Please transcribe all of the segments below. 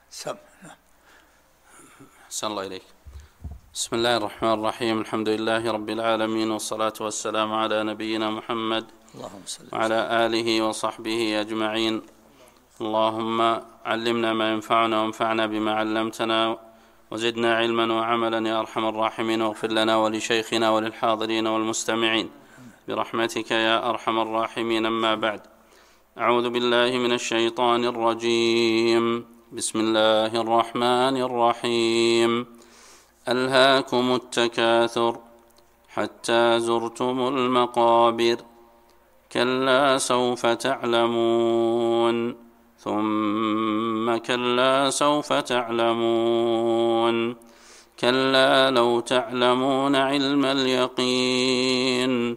سم. أحسن الله إليك. بسم الله الرحمن الرحيم. الحمد لله رب العالمين، والصلاة والسلام على نبينا محمد وعلى آله وصحبه أجمعين. اللهم علمنا ما ينفعنا وانفعنا بما علمتنا وزدنا علما وعملا يا أرحم الراحمين، واغفر لنا ولشيخنا وللحاضرين والمستمعين برحمتك يا أرحم الراحمين. أما بعد، أعوذ بالله من الشيطان الرجيم. بسم الله الرحمن الرحيم. ألهاكم التكاثر حتى زرتم المقابر، كلا سوف تعلمون، ثم كلا سوف تعلمون، كلا لو تعلمون علم اليقين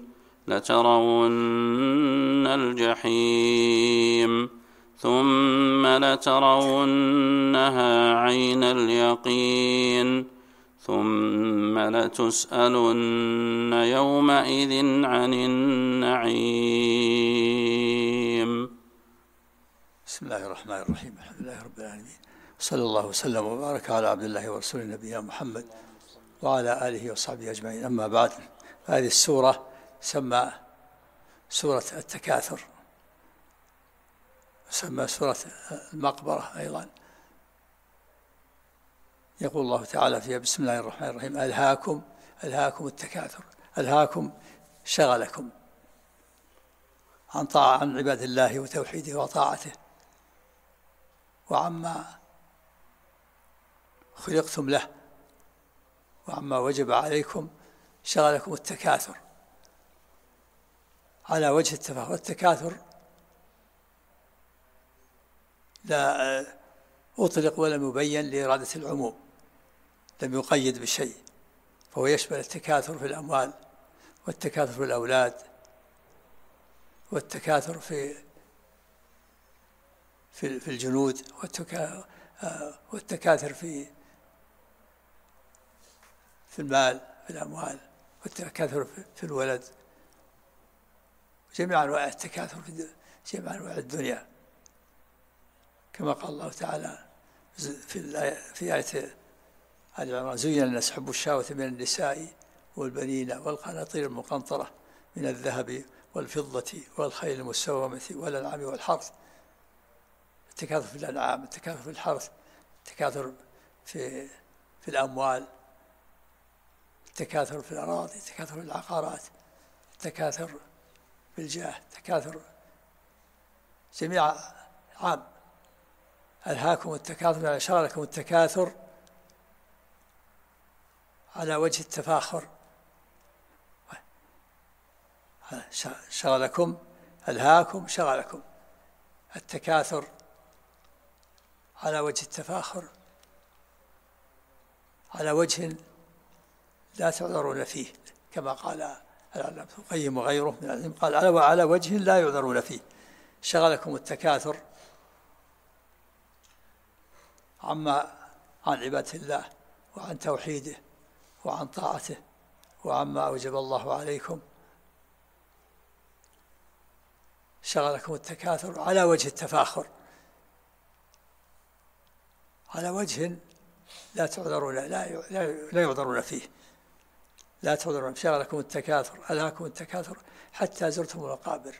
لترون الجحيم، ثم لترونها عين اليقين، ثم لتسألن يومئذ عن النعيم. بسم الله الرحمن الرحيم. الحمد لله رب العالمين، صلى الله وسلم وبارك على عبد الله ورسوله نبينا محمد وعلى آله وصحبه أجمعين. أما بعد، هذه السورة سمى سورة التكاثر، سمى سورة المقبرة أيضا. يقول الله تعالى فيها: بسم الله الرحمن الرحيم. ألهاكم التكاثر. ألهاكم شغلكم عن عباد الله وتوحيده وطاعته وعما خلقتم له وعما وجب عليكم. شغلكم التكاثر على وجه التفاخر. التكاثر لا أطلق ولم يبين لإرادة العموم، لم يقيد بشيء، فهو يشمل التكاثر في الأموال، والتكاثر في الأولاد، والتكاثر في الجنود، والتكاثر في المال، في الأموال، والتكاثر في الولد، جميع أنواع التكاثر في جميع أنواع الدنيا، كما قال الله تعالى في آية آل عمران: زين الناس حب الشهوة من النساء والبنين والقناطير المقنطرة من الذهب والفضة والخيل المسومة والأنعام والحرث. التكاثر في الأنعام، التكاثر في الحرث، التكاثر في الأموال، التكاثر في الأراضي، التكاثر في العقارات، التكاثر في الجاه، التكاثر جميع عام. ألهاكم التكاثر يعني شغلكم التكاثر على وجه التفاخر. شغلكم، ألهاكم شغلكم التكاثر على وجه التفاخر، على وجه لا تعذرون فيه، كما قال العلامة ابن القيم وغيره من العلم، قال على وجه لا يعذرون فيه. شغلكم التكاثر عن عبادة الله وعن توحيده وعن طاعته وعما أوجب الله عليكم. شغلكم التكاثر على وجه التفاخر، على وجه لا تعذرون، لا يعذرون فيه، لا تعذرون. شغلكم التكاثر، ألهاكم التكاثر حتى زرتم المقابر،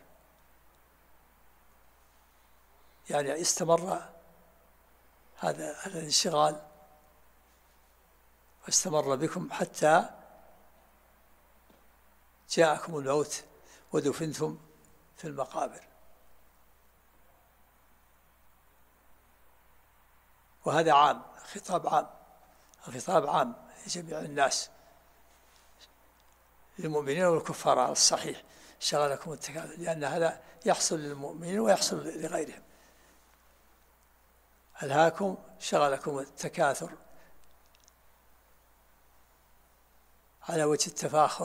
يعني استمر هذا الانشغال واستمر بكم حتى جاءكم الموت ودفنتم في المقابر. وهذا عام، خطاب عام، الخطاب عام لجميع الناس، للمؤمنين والكفار على الصحيح. شغلكم التكاثر، لأن هذا يحصل للمؤمنين ويحصل لغيرهم. ألهاكم شغلكم التكاثر على وجه التفاخر،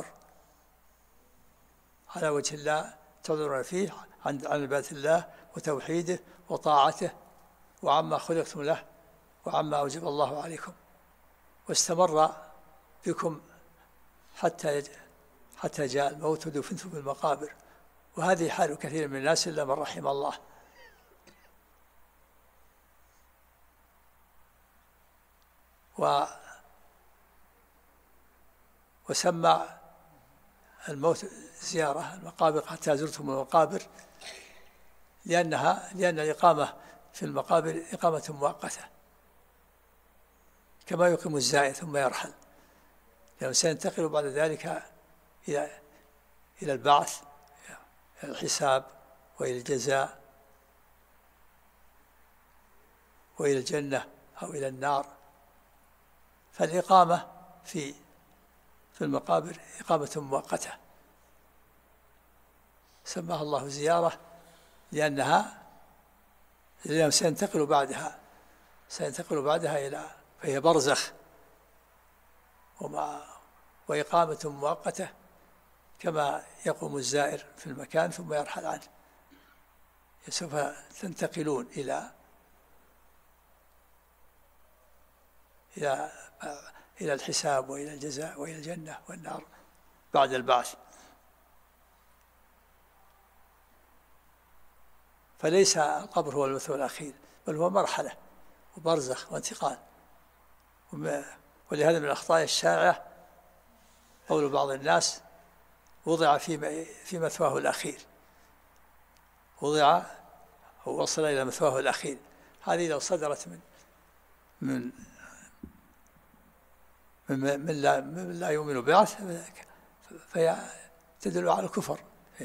على وجه لا تعذرون فيه، عن عبادة الله وتوحيده وطاعته وعما خلقتم له وعما أوجب الله عليكم. واستمر بكم حتى جاء الموت ودفنتم بالمقابر. وهذه حال كثير من الناس إلا من رحم الله. وسمى الموت زيارة المقابر حتى زرتم المقابر، لأن الإقامة في المقابر إقامة مؤقتة كما يقيم الزائر ثم يرحل، لأنه سينتقل بعد ذلك إلى البعث، إلى الحساب وإلى الجزاء وإلى الجنة أو إلى النار. فالإقامة في المقابر إقامة مؤقتة سماها الله زيارة، لأنهم سينتقل بعدها إلى، فهي برزخ وإقامة مؤقتة كما يقوم الزائر في المكان ثم يرحل عنه. سوف تنتقلون إلى الحساب وإلى الجزاء وإلى الجنة والنار بعد البعث. فليس القبر هو المثوى الأخير، بل هو مرحلة وبرزخ وانتقال. ولهذا من الأخطاء الشائعة قول بعض الناس وضع في مثواه الأخير، وضع أو وصل إلى مثواه الأخير. هذه لو صدرت من لا يؤمن بعث فهي تدل على الكفر،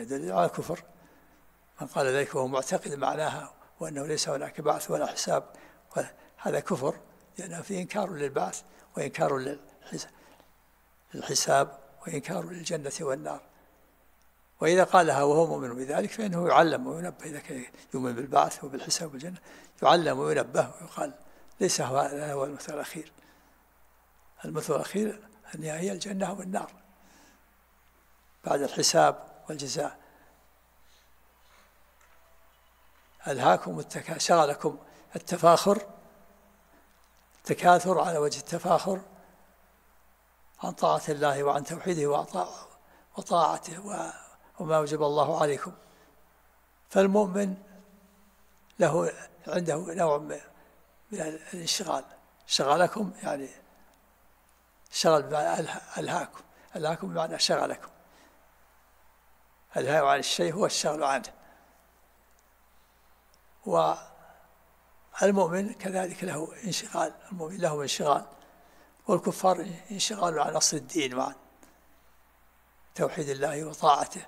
من قال ذلك وهو معتقد معناها وأنه ليس هناك بعث ولا حساب، هذا كفر، لأنه فيه إنكار للبعث وإنكار للحساب وإنكار للجنة والنار. وإذا قالها وهو مؤمن بذلك فإنه يعلم وينبه، إذا كان يؤمن بالبعث وبالحساب والجنة يعلم وينبه ويقال ليس هذا هو المثوى الأخير. المثوى الأخير هي الجنة والنار بعد الحساب والجزاء. ألهاكم شغلكم التكاثر على وجه التفاخر عن طاعة الله وعن توحيده وطاعته وما وجب الله عليكم. فالمؤمن عنده نوع من الانشغال، شغلكم يعني شغل بمعنى ألهاكم بمعنى شغلكم. الهاء عن الشيء هو الشغل عنه. والمؤمن كذلك له انشغال، المؤمن له انشغال، والكفار انشغال عن أصل الدين معا، توحيد الله وطاعته.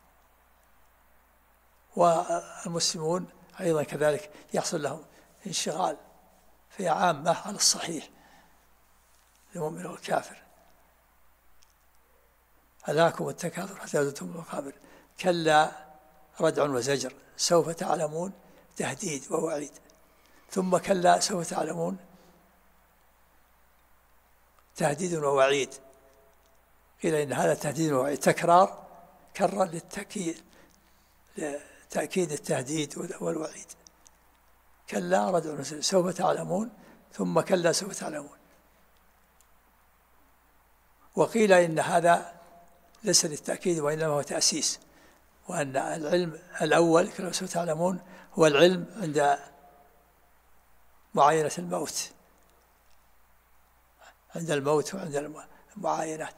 والمسلمون أيضا كذلك يحصل لهم انشغال، في عامة على الصحيح المؤمن والكافر. ألهاكم التكاثر حتى زرتم المقابر كلا ردع وزجر سوف تعلمون تهديد ووعيد، ثم كلا سوف تعلمون تهديد ووعيد. قيل إن هذا تهديد ووعيد كرر لتأكيد التهديد والوعيد. كلا ردع وزجر سوف تعلمون ثم كلا سوف تعلمون. وقيل إن هذا ليس للتأكيد وإنما هو تأسيس، وأن العلم الأول كما سوف تعلمون هو العلم عند معاينة الموت، عند الموت وعند المعاينات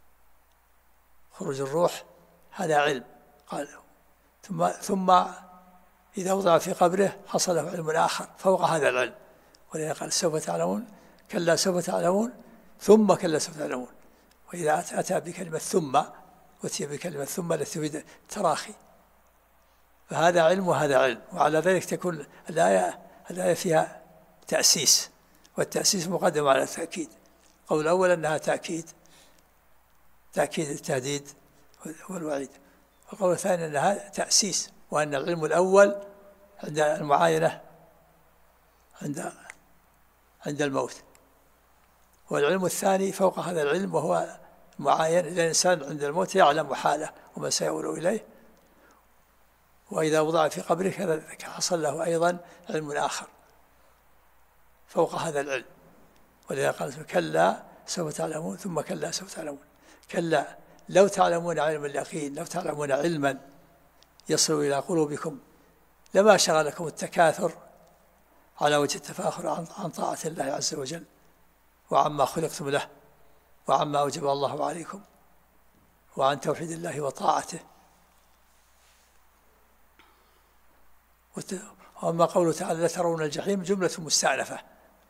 خروج الروح، هذا علم. قال ثم إذا وضع في قبره حصل له علم آخر فوق هذا العلم، ولذلك قال سوف تعلمون كلا سوف تعلمون ثم كلا سوف تعلمون. وإذا أتى بكلمة ثم أتي بكلمة ثم التي تفيد التراخي، فهذا علم وهذا علم. وعلى ذلك تكون الآية فيها تأسيس، والتأسيس مقدم على التأكيد. قول الأول أنها تأكيد التهديد والوعيد، والقول الثاني أنها تأسيس، وأن العلم الأول عند المعاينة عند الموت، والعلم الثاني فوق هذا العلم وهو معاين. الإنسان عند الموت يعلم حاله وما سيؤول إليه، وإذا وضع في قبره كذلك حصل له أيضا علم آخر فوق هذا العلم. ولذا قال كلا سوف تعلمون ثم كلا سوف تعلمون. كلا لو تعلمون علم اليقين، لو تعلمون علما يصل إلى قلوبكم لما شغلكم التكاثر على وجه التفاخر عن طاعة الله عز وجل وعما خلقتم له وعما أوجب الله عليكم وعن توحيد الله وطاعته. وأما قوله تعالى لترون الجحيم جملة مستأنفة،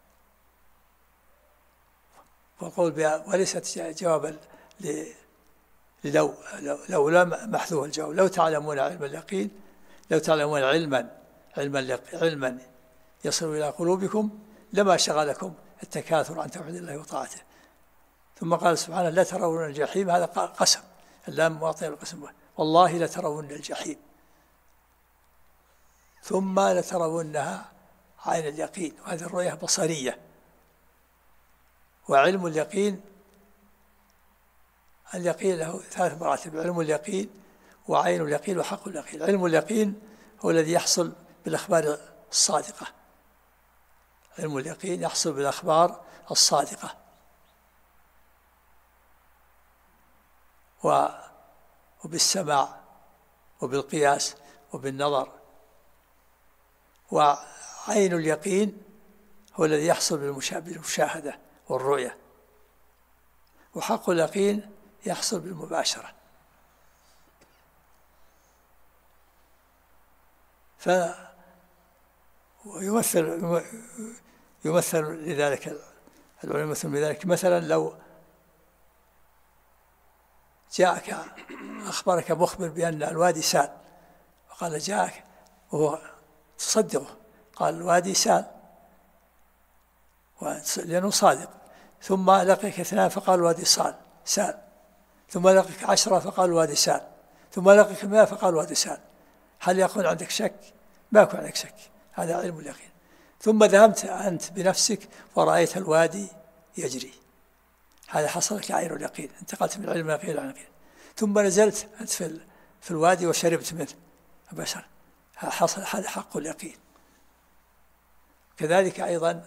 والقول بها وليست جوابا لو لا محذوف الجواب. لو تعلمون علم اليقين، لو تعلمون علما يصل إلى قلوبكم لما شغلكم التكاثر عن توحيد الله وطاعته. ثم قال سبحانه لا ترون الجحيم، هذا قسم، اللام واطئ القسم، والله لترون الجحيم ثم لترونها عين اليقين. وهذه الرؤية بصرية. وعلم اليقين له 3 مراتب: علم اليقين وعين اليقين وحق اليقين. علم اليقين هو الذي يحصل بالأخبار الصادقة. علم اليقين يحصل بالأخبار الصادقة وبالسماع وبالقياس وبالنظر. وعين اليقين هو الذي يحصل بالمشاهدة والرؤية. وحق اليقين يحصل بالمباشرة. يمثل لذلك العلماء مثل بذلك. مثلا لو جاءك أخبرك مخبر بأن الوادي سال، وقال جاءك وهو تصدقه، قال الوادي سال لأنه صادق، ثم لقيك 2 فقال الوادي سال، ثم لقيك 10 فقال الوادي سال، ثم لقيك 100 فقال الوادي سال. هل يكون عندك شك؟ ما يكون عندك شك، هذا علم اليقين. ثم ذهبت أنت بنفسك ورأيت الوادي يجري، هذا حصل لك عين اليقين، انتقلت من علم اليقين إلى اليقين. ثم نزلت أنت في الوادي وشربت منه مباشرة، حصل هذا حق اليقين. كذلك أيضا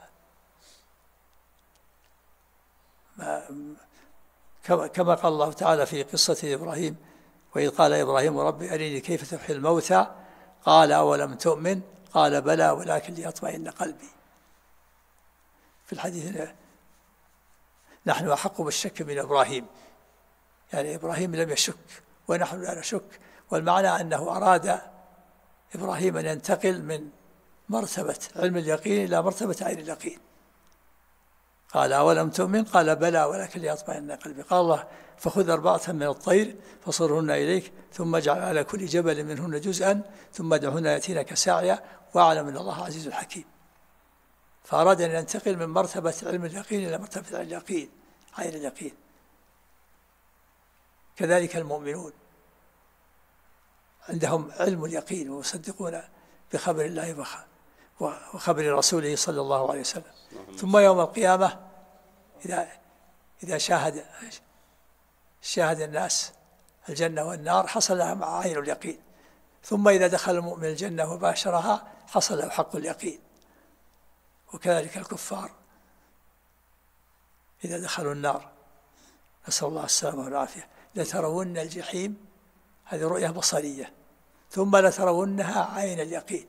كما قال الله تعالى في قصة إبراهيم: وإذ قال إبراهيم ربي أريني كيف تحيي الموتى قال أولم تؤمن قال بلى ولكن ليطمئن قلبي. في الحديث نحن أحق بالشك من إبراهيم، يعني إبراهيم لم يشك ونحن لا نشك. والمعنى أنه أراد إبراهيم أن ينتقل من مرتبة علم اليقين إلى مرتبة عين اليقين. قال أولم تؤمن قال بلى ولكن ليطمئن قلبي. قال الله فخذ 4 من الطير فصرهن إليك ثم اجعل على كل جبل منهن جزءا ثم ادعهن يأتينك ساعيا واعلم أن الله عزيز حكيم. فأراد أن ينتقل من مرتبة علم اليقين إلى مرتبة عين اليقين، عين اليقين. كذلك المؤمنون عندهم علم اليقين ويصدقون بخبر الله وخبر رسوله صلى الله عليه وسلم. ثم يوم القيامة إذا شاهد الناس الجنة والنار حصل لهم عين اليقين. ثم إذا دخل المؤمن الجنة وباشرها حصل له حق اليقين. وكذلك الكفار إذا دخلوا النار، نسأل الله السلامة والعافية، لترون الجحيم، هذه رؤية بصرية. ثم لترونها عين اليقين.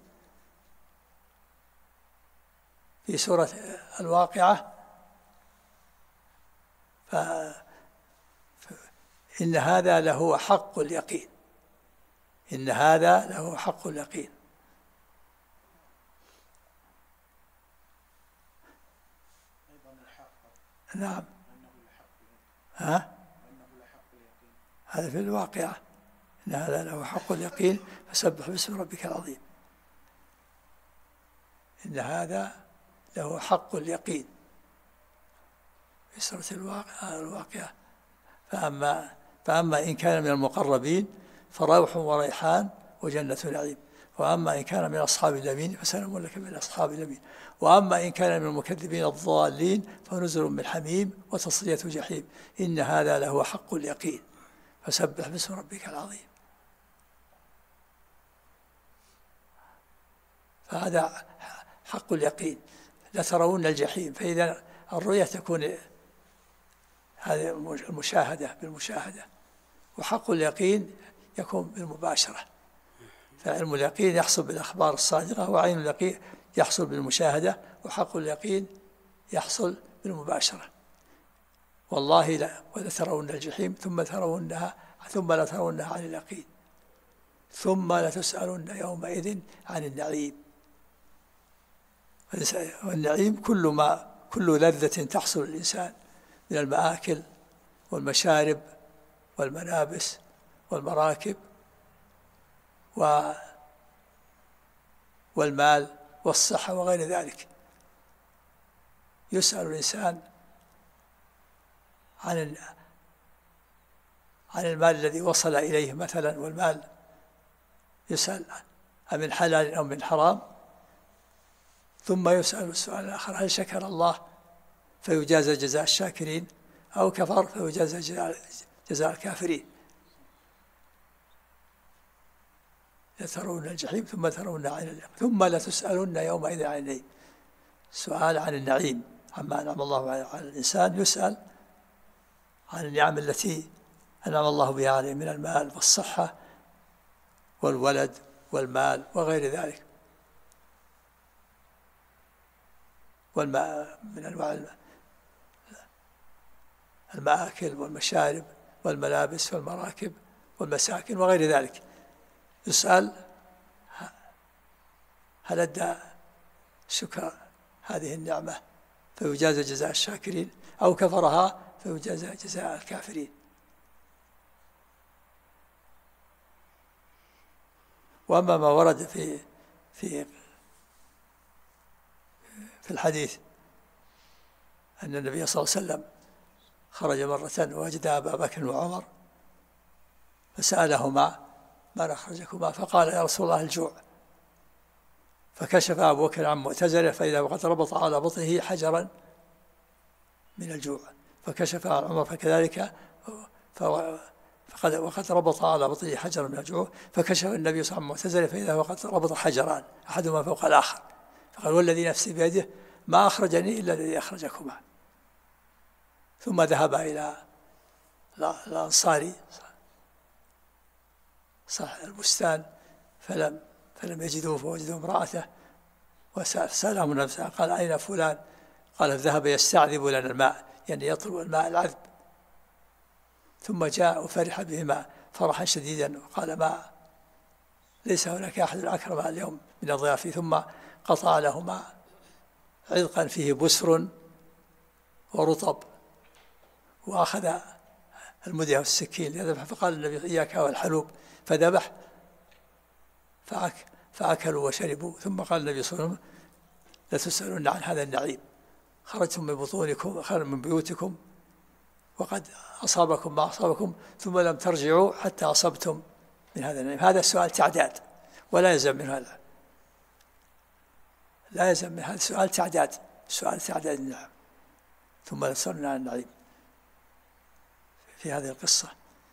في سورة الواقعة إن هذا له حق اليقين، إن هذا له حق اليقين. نعم، هذا في الواقعة إن هذا له حق اليقين فسبح باسم ربك العظيم. إن هذا له حق اليقين في سورة الواقعة. فأما إن كان من المقربين فروح وريحان وجنة نعيم، وأما إن كان من أصحاب اليمين فسلام لك من أصحاب اليمين، وأما إن كان من المكذبين الضالين فنزل من حميم وتصلية جحيم. إن هذا له حق اليقين فسبح باسم ربك العظيم. فهذا حق اليقين. لترون الجحيم، فإذا الرؤية تكون هذه المشاهدة بالمشاهدة، وحق اليقين يكون بالمباشرة. فعلم اليقين يحصل بالأخبار الصادقة، وعين اليقين يحصل بالمشاهدة، وحق اليقين يحصل بالمباشرة. والله لا ولترون الجحيم ثم ترونها ثم لترونها عن اليقين ثم لتسألن يومئذ عن النعيم. والنعيم كل لذة تحصل للإنسان من المآكل والمشارب والملابس والمراكب والمال والصحة وغير ذلك. يسأل الإنسان عن المال الذي وصل إليه مثلا، والمال يسأل أمن حلال أو من حرام، ثم يسأل السؤال الآخر هل شكر الله فيجازى جزاء الشاكرين أو كفر فيجازى جزاء الكافرين. لترون الجحيم ثم ترون عين اليقين ثم لتسألن يومئذ عن النعيم. سؤال عن النعيم عما أنعم الله على الإنسان، يسأل عن النعم التي أنعم الله بها عليه من المال والصحة والولد والمال وغير ذلك، والماء من أنواع المآكل والمشارب والملابس والمراكب والمساكن وغير ذلك. يسأل هل أدى شكر هذه النعمة فيجازى جزاء الشاكرين أو كفرها فيجازى جزاء الكافرين. وأما ما ورد في الحديث أن النبي صلى الله عليه وسلم خرج مرة ووجد أبا بكر وعمر فسألهما ما أخرجكما؟ فقال يا رسول الله الجوع. فكشف أبو بكر عن معتزله فإذا وقد ربط على بطنه حجرا من الجوع، فكشف عن عمر فكذلك وقد ربط على بطنه حجرا من الجوع، فكشف النبي صلى الله عليه وسلم معتزله فإذا وقد ربط حجران أحدهما فوق الآخر، فقال والذي نفسي بيده ما أخرجني إلا الذي أخرجكما. ثم ذهب إلى الأنصاري صاحب البستان فلم يجدوه، فوجدوا امرأته وسألهم نفسه قال أين فلان؟ قال ذهب يستعذب لنا الماء، يعني يطلب الماء العذب. ثم جاء وفرح بهما فرحا شديدا وقال ما ليس هناك أحد أكرم اليوم من الضيافة. ثم قطع لهما عذقا فيه بسر ورطب، وأخذ المدية والسكين ليذبح، فقال النبي إياك والحلوب، فذبح فأكلوا وشربوا. ثم قال النبي صلى الله عليه وسلم لتسألون عن هذا النعيم، خرجتم من بطونكم من بيوتكم وقد أصابكم ما أصابكم ثم لم ترجعوا حتى أصبتم من هذا النعيم. هذا سؤال تعداد ولا يلزم من هذا، لا يلزم من هذا سؤال تعداد، سؤال تعداد النعم. ثم لتسألون عن النعيم في هذه القصة.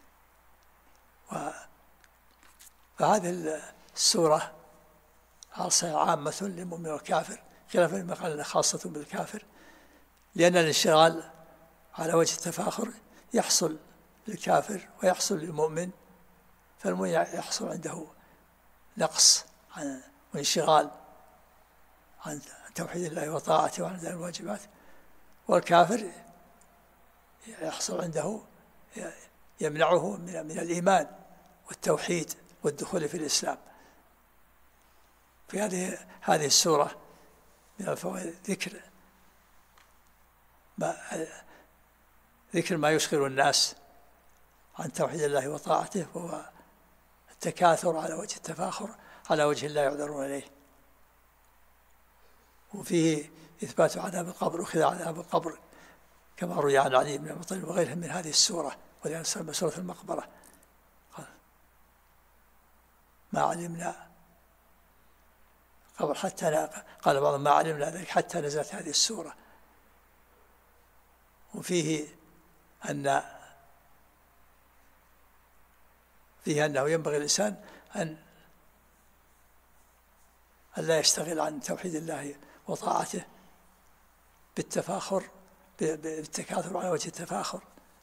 فهذه السورة عامة للمؤمن والكافر، خلافا لما قال خاصة بالكافر، لأن الانشغال على وجه التفاخر يحصل للكافر ويحصل للمؤمن، فالمؤمن يحصل عنده نقص وانشغال عن توحيد الله وطاعته وعن ذلك الواجبات، والكافر يحصل عنده يمنعه من الإيمان والتوحيد والدخول في الإسلام. في هذه السورة من الفوائد ذكر ما يشغل الناس عن توحيد الله وطاعته، وهو التكاثر على وجه التفاخر على وجه لا يعذرون إليه. وفيه إثبات عذاب القبر وخذ عذاب القبر كما روي عن علي بن أبي طالب وغيرهم من هذه السورة، ولأن سورة المقبرة ما علمنا قبل حتى قال بعضهم ما علمنا ذلك حتى نزلت هذه السورة. وفيه أنه ينبغي الإنسان أن لا يشتغل عن توحيد الله وطاعته بالتكاثر على وجه التفاخر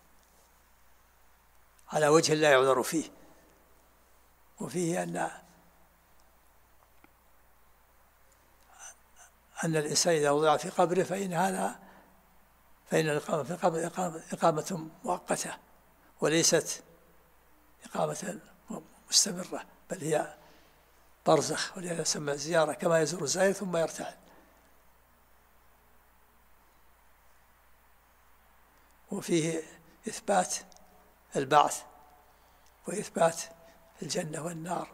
على وجه لا يعذر فيه. وفيه أن الإنسان إذا وضع في قبره فإن هذا فإن الإقامة إقامة مؤقتة وليست إقامة مستمرة، بل هي برزخ، ولهذا سمى الزيارة كما يزور الزائر ثم يرتحل. وفيه إثبات البعث وإثبات الجنة والنار.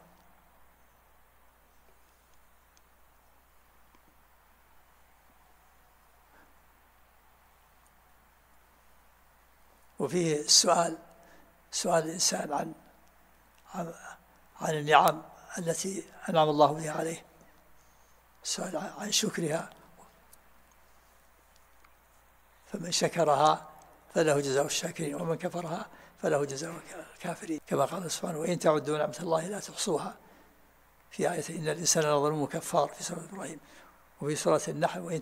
وفيه سؤال الإنسان عن النعم التي أنعم الله بها عليه، السؤال عن شكرها، فمن شكرها فله جزاء الشاكرين ومن كفرها فله جزاء الكافرين، كما قال سبحانه: وإن تعدوا نعمة الله لا تحصوها، في آية إن الإنسان لظلوم كفار في سورة إبراهيم، وفي سورة النحل: وإن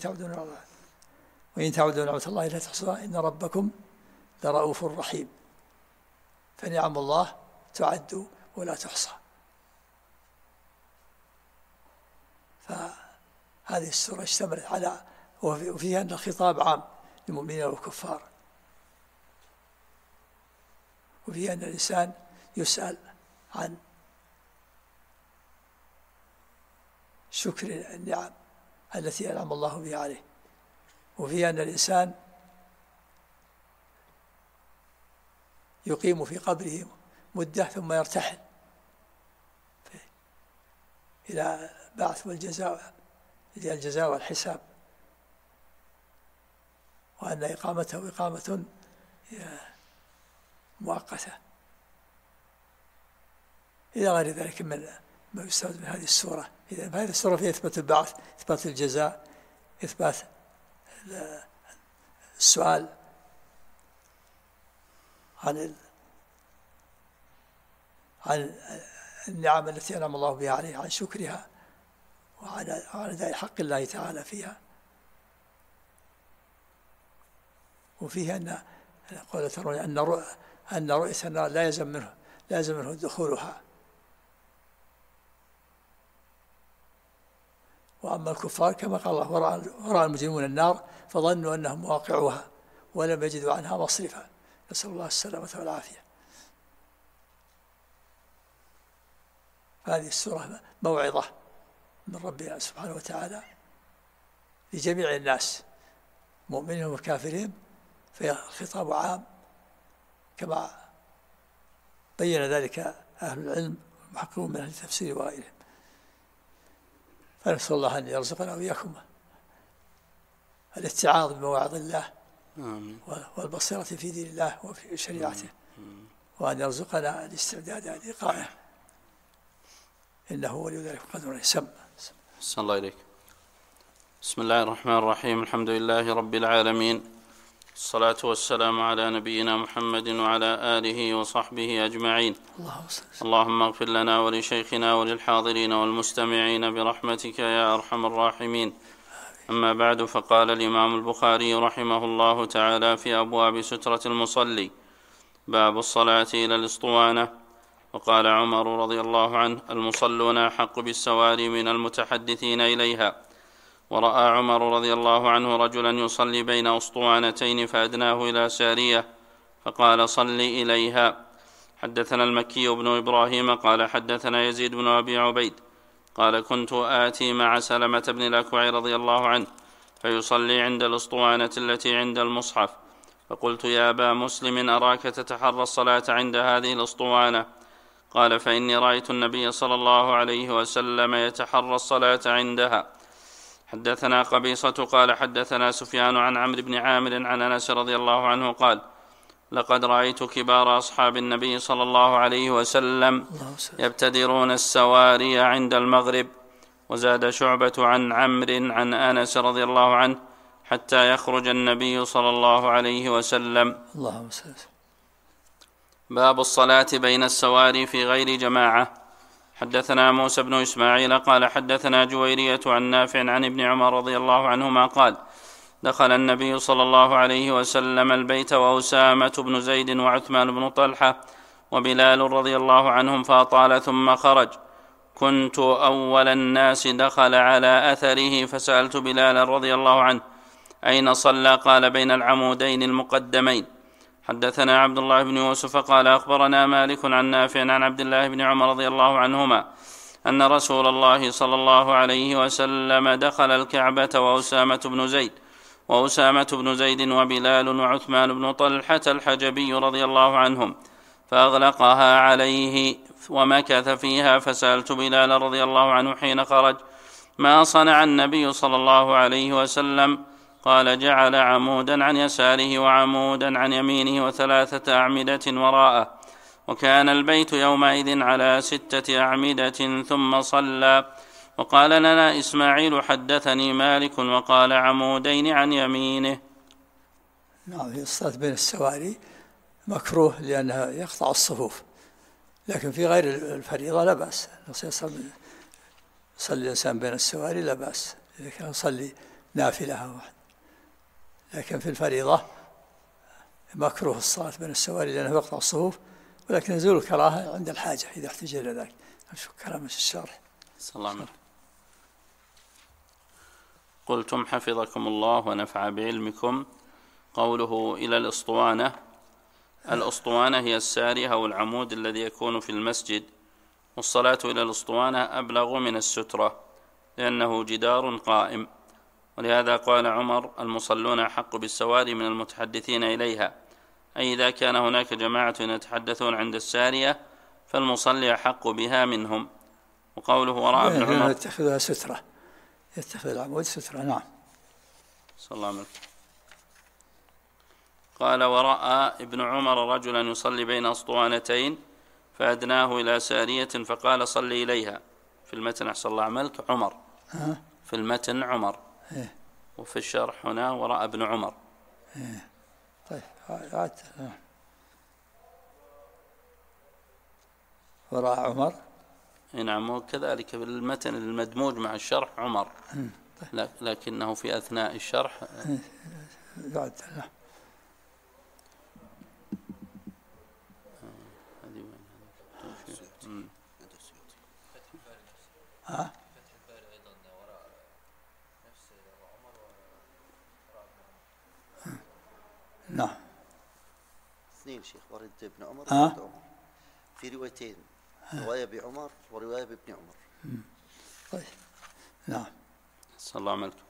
تعدوا نعمة الله لا تحصوها إن ربكم لرؤوف رحيم. فنعم الله تعد ولا تحصى. فهذه السورة اشتملت على، وفيها أن الخطاب عام للمؤمنين والكفار، وفيها أن الإنسان يسأل عن شكر النعم التي أنعم الله بها عليه، وفيها أن الإنسان يقيم في قبره مدة ثم يرتحل إلى البعث والجزاء، إلى الجزاء والحساب، وأن إقامته إقامة مؤقتة، إلى غير ذلك من ما يستفاد من هذه السورة. إذا هذه السورة فيها إثبات البعث، إثبات الجزاء، إثبات السؤال عن النعم التي أنعم الله بها عليه، عن شكرها، وعن أداء حق الله تعالى فيها. وفيها أن قال ترون أن رؤية النار لا يلزم منه دخولها. وأما الكفار كما قال الله: ورأى المجرمون النار فظنوا أنهم واقعوها ولم يجدوا عنها مصرفا. نسأل الله السلامة والعافية. هذه السورة موعظة من ربنا سبحانه وتعالى لجميع الناس، مؤمنين وكافرين، فهي خطاب عام كما بين ذلك أهل العلم المحققون من أهل التفسير وغيرهم. فنسأل الله أن يرزقنا وإياكم الاتعاظ بمواعظ الله والبصيرة في دين الله وفي شريعته، وأن يرزقنا الاستعداد للقائه، إنه ولي ذلك قدر يسمى. أحسن الله إليك. بسم الله الرحمن الرحيم. الحمد لله رب العالمين، الصلاة والسلام على نبينا محمد وعلى آله وصحبه أجمعين. اللهم اغفر لنا ولشيخنا وللحاضرين والمستمعين برحمتك يا أرحم الراحمين. أما بعد، فقال الإمام البخاري رحمه الله تعالى في أبواب سترة المصلي: باب الصلاة إلى الأسطوانة. وقال عمر رضي الله عنه: المصلون أحق بالسواري من المتحدثين إليها. ورأى عمر رضي الله عنه رجلا يصلي بين أسطوانتين فأدناه إلى سارية فقال: صل إليها. حدثنا المكي بن إبراهيم قال حدثنا يزيد بن أبي عبيد قال: كنت آتي مع سلمة بن الأكوع رضي الله عنه فيصلي عند الأسطوانة التي عند المصحف، فقلت: يا أبا مسلم، أراك تتحرى الصلاة عند هذه الأسطوانة. قال: فإني رأيت النبي صلى الله عليه وسلم يتحرى الصلاة عندها. حدثنا قبيصة قال حدثنا سفيان عن عمرو بن عامر عن أنس رضي الله عنه قال: لقد رأيت كبار أصحاب النبي صلى الله عليه وسلم يبتدرون السواري عند المغرب. وزاد شعبة عن عمرو عن أنس رضي الله عنه: حتى يخرج النبي صلى الله عليه وسلم. باب الصلاة بين السواري في غير جماعة. حدثنا موسى بن إسماعيل قال حدثنا جويرية عن نافع عن ابن عمر رضي الله عنهما قال: دخل النبي صلى الله عليه وسلم البيت وأسامة بن زيد وعثمان بن طلحة وبلال رضي الله عنهم فأطال ثم خرج. كنت أول الناس دخل على أثره فسألت بلال رضي الله عنه: أين صلى؟ قال بين العمودين المقدمين. حدثنا عبد الله بن يوسف قال أخبرنا مالك عن نافع عن عبد الله بن عمر رضي الله عنهما أن رسول الله صلى الله عليه وسلم دخل الكعبة وأسامة بن زيد وبلال وعثمان بن طلحة الحجبي رضي الله عنهم، فأغلقها عليه ومكث فيها، فسألت بلال رضي الله عنه حين خرج: ما صنع النبي صلى الله عليه وسلم؟ قال: جعل عمودا عن يساره وعمودا عن يمينه و3 أعمدة وراءه، وكان البيت يومئذ على 6 أعمدة، ثم صلى. وقال لنا إسماعيل: حدثني مالك وقال عمودين عن يمينه. نعم، في الصلاة بين السواري مكروه لأنها يقطع الصفوف، لكن في غير الفريضة لا بأس. يصلي الإنسان بين السواري لا بأس إذا كان يصلي نافلة واحد، لكن في الفريضة مكروه الصلاة بين السواري لأنه يقطع الصفوف، ولكن يزول الكراهة عند الحاجة إذا احتج إلى ذلك. نشوف كلام الشارح. صلى الله عليه وسلم. قلتم حفظكم الله ونفع بعلمكم. قوله إلى الأسطوانة: الأسطوانة هي السارية أو العمود الذي يكون في المسجد، والصلاة إلى الأسطوانة أبلغ من السترة لأنه جدار قائم، ولهذا قال عمر: المصلون أحق بالسواري من المتحدثين إليها، أي إذا كان هناك جماعة يتحدثون عند السارية فالمصلي أحق بها منهم. وقوله: وراء ابن عمر، يتخذها سترة، يتخذ العمود سترة. نعم. صلى الله عليه وسلم. قال: ورأى ابن عمر رجلا يصلي بين أسطوانتين فأدناه إلى سارية فقال: صل إليها. في المتن أحسن الله عملك عمر، في المتن عمر، وفي الشرح هنا ورأى ابن عمر. طيب، وراء عمر. نعم، وكذلك في المتن المدموج مع الشرح عمر، لكنه في أثناء الشرح بعد. نعم. اثنين شيخ، ورد ابن عمر وورد عمر في روايتين، رواية بعمر ورواية بابن عمر. طيب. نعم. صلى الله عليه وسلم.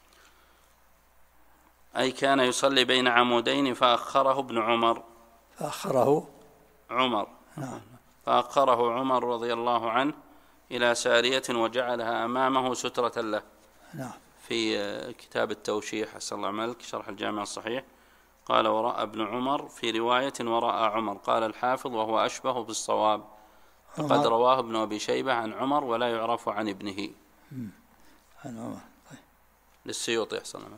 أي كان يصلي بين عمودين فأخره ابن عمر. فأخره عمر. نعم. فأخره عمر رضي الله عنه إلى سارية وجعلها أمامه سترة له. نعم. في كتاب التوشيح حسن الله عملك شرح الجامع الصحيح قال: وراء ابن عمر، في رواية وراء عمر. قال الحافظ: وهو أشبه بالصواب، وقد رواه ابن أبي شيبة عن عمر ولا يعرف عن ابنه. عن عمر. طيب. للسيوطي أحسن الله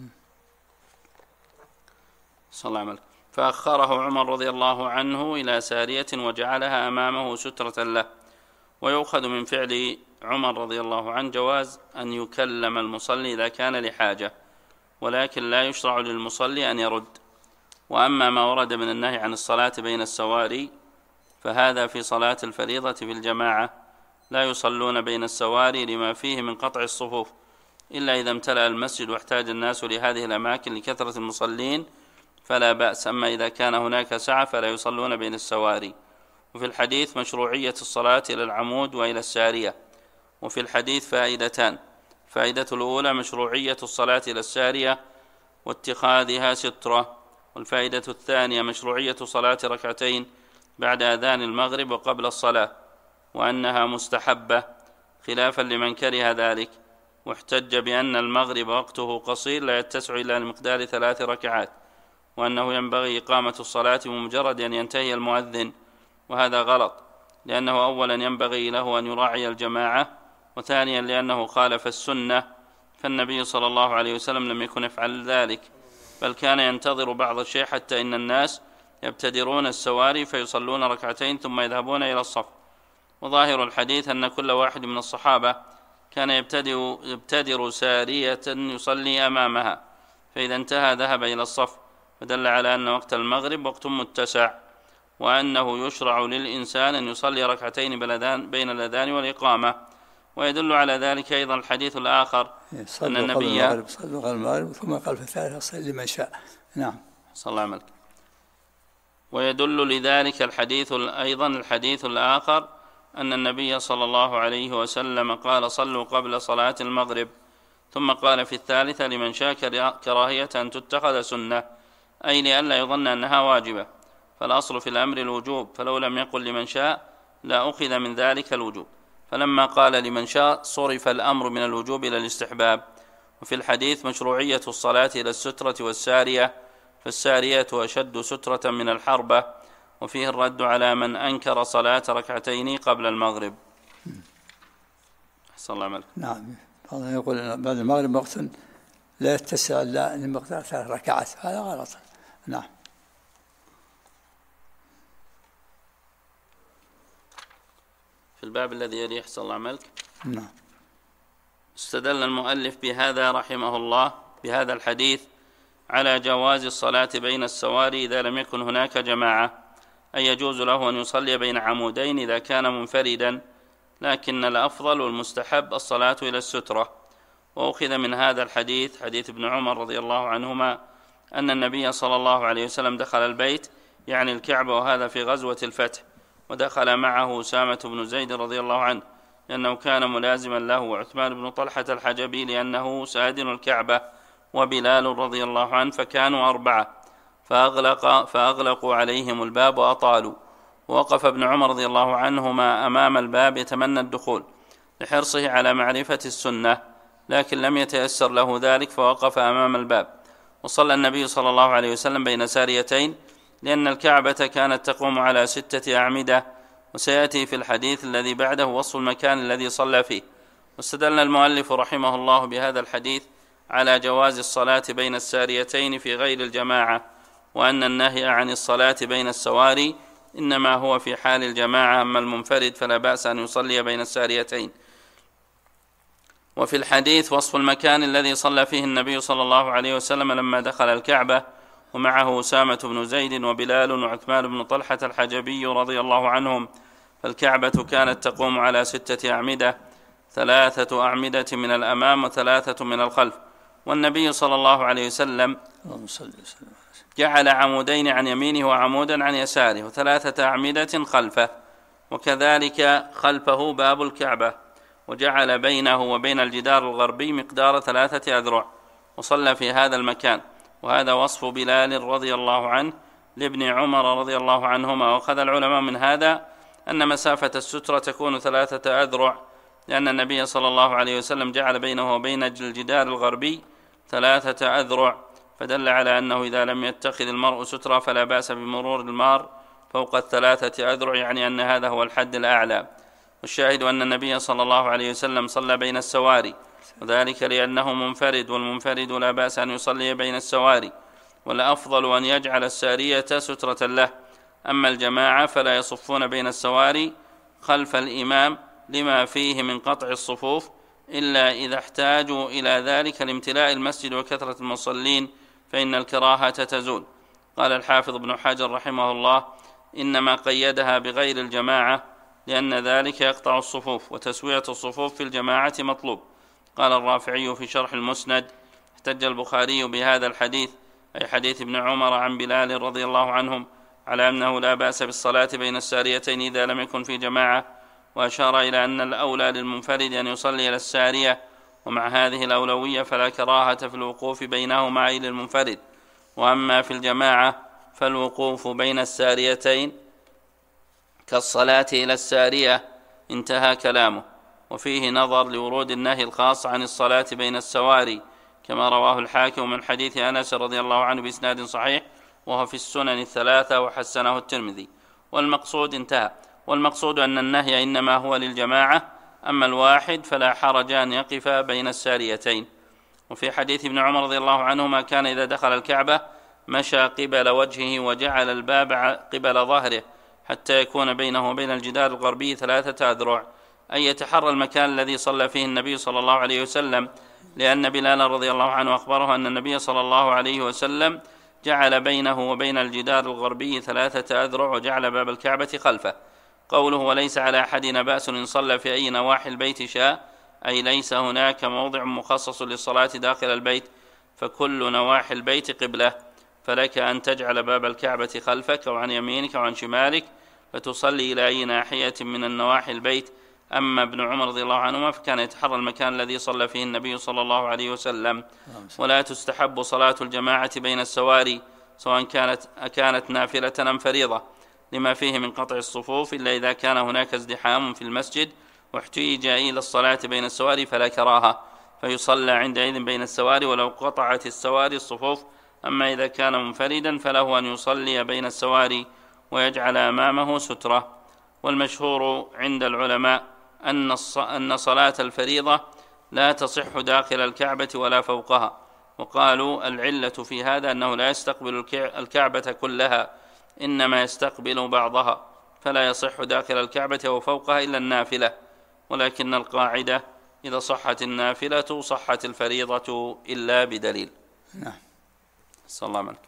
صلى الله عليه وسلم. فأخره عمر رضي الله عنه إلى سارية وجعلها أمامه سترة له. ويؤخذ من فعل عمر رضي الله عنه جواز أن يكلم المصلي إذا كان لحاجة، ولكن لا يشرع للمصلي أن يرد. وأما ما ورد من النهي عن الصلاة بين السواري فهذا في صلاة الفريضة في الجماعة، لا يصلون بين السواري لما فيه من قطع الصفوف، إلا إذا امتلأ المسجد واحتاج الناس لهذه الأماكن لكثرة المصلين فلا بأس، أما إذا كان هناك سعة فلا يصلون بين السواري. وفي الحديث مشروعية الصلاة إلى العمود وإلى السارية. وفي الحديث فائدتان: الفائدة الأولى مشروعية الصلاة إلى السارية واتخاذها سترة، والفائدة الثانية مشروعية صلاة ركعتين بعد أذان المغرب وقبل الصلاة، وأنها مستحبة خلافا لمن كره ذلك، واحتج بأن المغرب وقته قصير لا يتسع إلا لمقدار 3 ركعات، وأنه ينبغي إقامة الصلاة بمجرد أن ينتهي المؤذن، وهذا غلط، لأنه أولا ينبغي له أن يراعي الجماعة، وثانيا لأنه خالف السنة، فالنبي صلى الله عليه وسلم لم يكن يفعل ذلك، بل كان ينتظر بعض الشيء حتى إن الناس يبتدرون السواري فيصلون ركعتين ثم يذهبون إلى الصف. وظاهر الحديث أن كل واحد من الصحابة كان يبتدر سارية يصلي أمامها، فإذا انتهى ذهب إلى الصف، فدل على أن وقت المغرب وقت متسع، وأنه يشرع للإنسان أن يصلي ركعتين بين الأذان والإقامة، ويدل على ذلك أيضا الحديث الآخر أن النبي صلوا قبل المغرب ثم قال في الثالثة صل لمن شاء. نعم. صلى الله عليه وسلم. ويدل لذلك أيضا الحديث الآخر أن النبي صلى الله عليه وسلم قال صلوا قبل صلاة المغرب، ثم قال في الثالثة لمن شاء كراهية أن تتخذ سنة، أي لئلا يظن أنها واجبة، فالأصل في الأمر الوجوب، فلو لم يقل لمن شاء لا أخذ من ذلك الوجوب، فلما قال لمن شاء صرف الأمر من الوجوب إلى الاستحباب. وفي الحديث مشروعية الصلاة إلى السترة والسارية، فالسارية أشد سترة من الحربة، وفيه الرد على من أنكر صلاة ركعتين قبل المغرب. أحسن الله عملك. نعم. بعضهم يقول أن بعد المغرب وقت لا يتسع إلا لمقدار 3 ركعات، هذا غلط. نعم. في الباب الذي يليه أحسن الله عملك. نعم. استدل المؤلف بهذا رحمه الله بهذا الحديث على جواز الصلاة بين السواري إذا لم يكن هناك جماعة، أي يجوز له أن يصلي بين عمودين إذا كان منفردا، لكن الأفضل والمستحب الصلاة إلى السترة. وأخذ من هذا الحديث حديث ابن عمر رضي الله عنهما أن النبي صلى الله عليه وسلم دخل البيت يعني الكعبة، وهذا في غزوة الفتح، ودخل معه أسامة بن زيد رضي الله عنه لأنه كان ملازما له، وعثمان بن طلحة الحجبي لأنه سادن الكعبة، وبلال رضي الله عنه، فكانوا 4 فأغلقوا عليهم الباب وأطالوا. ووقف ابن عمر رضي الله عنهما أمام الباب يتمنى الدخول لحرصه على معرفة السنة، لكن لم يتيسر له ذلك فوقف أمام الباب. وصلى النبي صلى الله عليه وسلم بين ساريتين لأن الكعبة كانت تقوم على 6 أعمدة، وسيأتي في الحديث الذي بعده وصف المكان الذي صلى فيه. واستدل المؤلف رحمه الله بهذا الحديث على جواز الصلاة بين الساريتين في غير الجماعة، وأن النهي عن الصلاة بين السواري إنما هو في حال الجماعة، أما المنفرد فلا بأس أن يصلي بين الساريتين. وفي الحديث وصف المكان الذي صلى فيه النبي صلى الله عليه وسلم لما دخل الكعبة، ومعه أسامة بن زيد وبلال وعثمان بن طلحة الحجبي رضي الله عنهم، فالكعبة كانت تقوم على 6 أعمدة، 3 أعمدة من الأمام و3 من الخلف، والنبي صلى الله عليه وسلم جعل عمودين عن يمينه وعمودا عن يساره، و3 أعمدة خلفه، وكذلك خلفه باب الكعبة، وجعل بينه وبين الجدار الغربي مقدار 3 أذرع، وصلى في هذا المكان. وهذا وصف بلال رضي الله عنه لابن عمر رضي الله عنهما. وأخذ العلماء من هذا أن مسافة السترة تكون 3 أذرع، لأن النبي صلى الله عليه وسلم جعل بينه وبين الجدار الغربي 3 أذرع، فدل على أنه إذا لم يتخذ المرء سترة فلا بأس بمرور المار فوق 3 أذرع، يعني أن هذا هو الحد الأعلى. والشاهد أن النبي صلى الله عليه وسلم صلى بين السواري، وذلك لأنه منفرد، والمنفرد لا بأس أن يصلي بين السواري، والأفضل أن يجعل السارية سترة له. أما الجماعة فلا يصفون بين السواري خلف الإمام لما فيه من قطع الصفوف، إلا إذا احتاجوا إلى ذلك لامتلاء المسجد وكثرة المصلين، فإن الكراهة تزول. قال الحافظ ابن حجر رحمه الله إنما قيدها بغير الجماعة لأن ذلك يقطع الصفوف، وتسوية الصفوف في الجماعة مطلوب. قال الرافعي في شرح المسند احتج البخاري بهذا الحديث، أي حديث ابن عمر عن بلال رضي الله عنهم، على أنه لا بأس بالصلاة بين الساريتين إذا لم يكن في جماعة، وأشار إلى أن الأولى للمنفرد أن يصلي إلى السارية، ومع هذه الأولوية فلا كراهة في الوقوف بينهما أي للمنفرد. وأما في الجماعة فالوقوف بين الساريتين كالصلاة إلى السارية. انتهى كلامه. وفيه نظر لورود النهي الخاص عن الصلاة بين السواري، كما رواه الحاكم من حديث أنس رضي الله عنه بإسناد صحيح، وهو في السنن 3 وحسنه الترمذي. والمقصود انتهى. والمقصود أن النهي إنما هو للجماعة، أما الواحد فلا حرج أن يقف بين الساريتين. وفي حديث ابن عمر رضي الله عنهما كان إذا دخل الكعبة مشى قبل وجهه وجعل الباب قبل ظهره حتى يكون بينه وبين الجدار الغربي 3 أذرع، أي يتحرى المكان الذي صلى فيه النبي صلى الله عليه وسلم، لأن بلال رضي الله عنه أخبره أن النبي صلى الله عليه وسلم جعل بينه وبين الجدار الغربي 3 أذرع، وجعل باب الكعبة خلفه. قوله وليس على أحدنا بأس إن صلى في أي نواحي البيت شاء، أي ليس هناك موضع مخصص للصلاة داخل البيت، فكل نواحي البيت قبلة، فلك أن تجعل باب الكعبة خلفك أو عن يمينك أو عن شمالك فتصلي إلى أي ناحية من النواحي البيت. أما ابن عمر رضي الله عنهما فكان يتحرى المكان الذي صلى فيه النبي صلى الله عليه وسلم. ولا تستحب صلاة الجماعة بين السواري سواء كانت نافلة أم فريضة، لما فيه من قطع الصفوف، إلا إذا كان هناك ازدحام في المسجد واحتيج إلى الصلاة بين السواري فلا كراهة، فيصلى عندئذ بين السواري ولو قطعت السواري الصفوف. أما إذا كان منفردا فله أن يصلي بين السواري ويجعل أمامه سترة. والمشهور عند العلماء أن صلاة الفريضة لا تصح داخل الكعبة ولا فوقها، وقالوا العلة في هذا أنه لا يستقبل الكعبة كلها، إنما يستقبل بعضها، فلا يصح داخل الكعبة وفوقها إلا النافلة. ولكن القاعدة إذا صحت النافلة صحت الفريضة إلا بدليل. نعم. صلى الله عليه وسلم.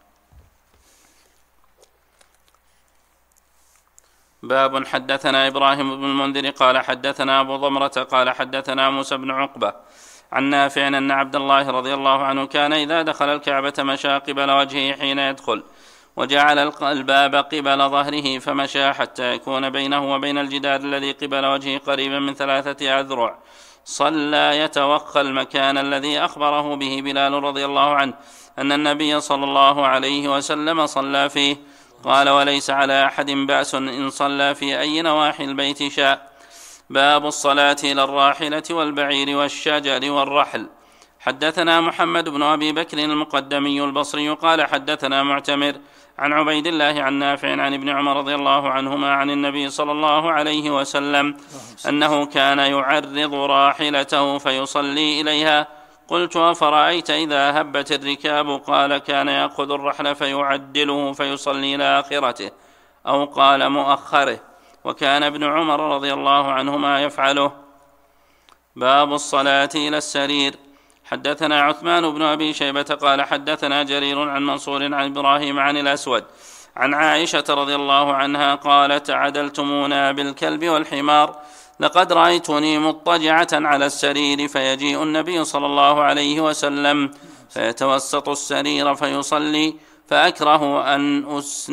باب حدثنا إبراهيم بن المنذر قال حدثنا أبو ضمرة قال حدثنا موسى بن عقبة عن نافع أن عبد الله رضي الله عنه كان إذا دخل الكعبة مشى قبل وجهه حين يدخل، وجعل الباب قبل ظهره فمشى حتى يكون بينه وبين الجدار الذي قبل وجهه قريبا من 3 أذرع. صلى يتوخى المكان الذي أخبره به بلال رضي الله عنه أن النبي صلى الله عليه وسلم صلى فيه. قال وليس على أحد بأس إن صلى في أي نواحي البيت شاء. باب الصلاة إلى الراحلة والبعير والشجر والرحل. حدثنا محمد بن أبي بكر المقدمي البصري قال حدثنا معتمر عن عبيد الله عن نافع عن ابن عمر رضي الله عنهما عن النبي صلى الله عليه وسلم أنه كان يعرض راحلته فيصلي إليها. قلت أفرأيت إذا هبت الركاب؟ قال كان يأخذ الرحل فيعدله فيصلي إلى آخرته، أو قال مؤخره، وكان ابن عمر رضي الله عنهما يفعله. باب الصلاة إلى السرير. حدثنا عثمان بن أبي شيبة قال حدثنا جرير عن منصور عن إبراهيم عن الأسود عن عائشة رضي الله عنها قالت عدلتمونا بالكلب والحمار، لقد رأيتني مضطجعة على السرير فيجيء النبي صلى الله عليه وسلم فيتوسط السرير فيصلي، فأكره أن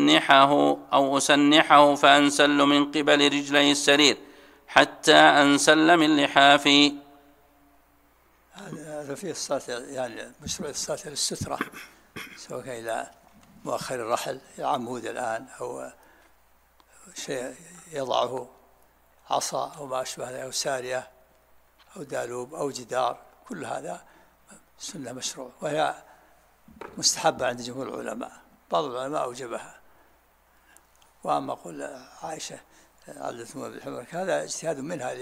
أسنحه فأنسل من قبل رجلي السرير حتى أنسل من لحافي. هذا فيه الصلاة يعني مشروع الصلاة للسترة، سواء كان إلى مؤخر الرحل إلى عمود الآن أو شيء يضعه عصا أو ما أشبه ذلك أو سارية أو دالوب أو جدار، كل هذا سنة مشروع وهي مستحبة عند جمهور العلماء. بعض العلماء أوجبها. وأما قول عائشة عدلتمونا بالحمار هذا اجتهاد منها،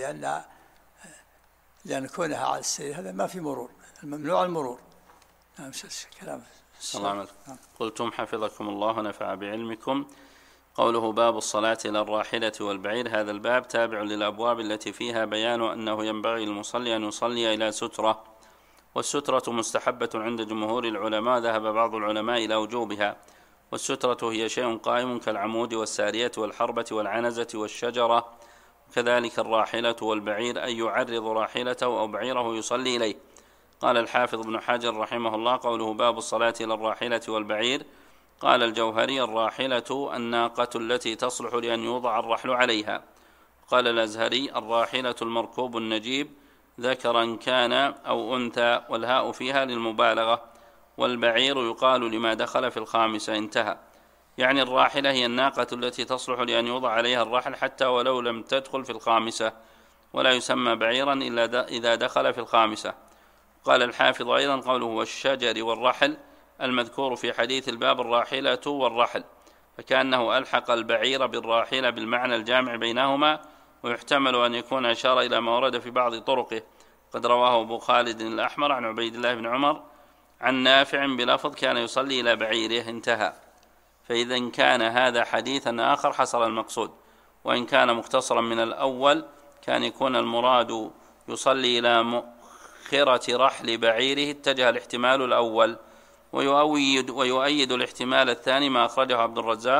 لأن كونها على السرير هذا ما في مرور، الممنوع المرور. نعم. كلام السلام. قلتم حفظكم الله ونفع بعلمكم. قوله باب الصلاة إلى الراحلة والبعير، هذا الباب تابع للأبواب التي فيها بيان أنه ينبغي للمصلي أن يصلي إلى سترة، والسترة مستحبة عند جمهور العلماء، ذهب بعض العلماء إلى وجوبها. والسترة هي شيء قائم كالعمود والسارية والحربة والعنزة والشجرة، وكذلك الراحلة والبعير، أن يعرض راحلته أو بعيره يصلي إليه. قال الحافظ ابن حجر رحمه الله قوله باب الصلاة إلى الراحلة والبعير، قال الجوهري الراحلة الناقة التي تصلح لأن يوضع الرحل عليها. قال الأزهري الراحلة المركوب النجيب ذكرا كان أو أنثى، والهاء فيها للمبالغة. والبعير يقال لما دخل في الخامسة. انتهى. يعني الراحلة هي الناقة التي تصلح لأن يوضع عليها الرحل حتى ولو لم تدخل في الخامسة، ولا يسمى بعيرا إلا إذا دخل في الخامسة. قال الحافظ أيضا قوله والشجر والرحل المذكور في حديث الباب الراحلة والرحل، فكأنه ألحق البعير بالراحلة بالمعنى الجامع بينهما، ويحتمل أن يكون أشار إلى ما ورد في بعض طرقه. قد رواه أبو خالد الأحمر عن عبيد الله بن عمر عن نافع بلفظ كان يصلي إلى بعيره. انتهى. فإذا كان هذا حديثا آخر حصل المقصود، وإن كان مختصرا من الأول كان يكون المراد يصلي إلى مؤخرة رحل بعيره، اتجه الاحتمال الأول. ويؤيد الاحتمال الثاني ما أخرجه عبد الرزاق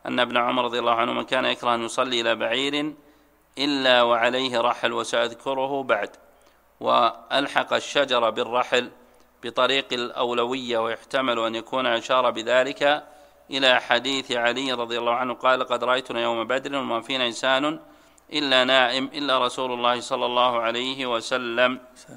أن ابن عمر رضي الله عنهما كان يكره أن يصلي إلى بعير إلا وعليه رحل، وسأذكره بعد. وألحق الشجر بالرحل بطريق الأولوية، ويحتمل أن يكون أشار بذلك إلى حديث علي رضي الله عنه قال: قد رأيتنا يوم بدر وما فينا إنسان إلا نائم إلا رسول الله صلى الله عليه وسلم،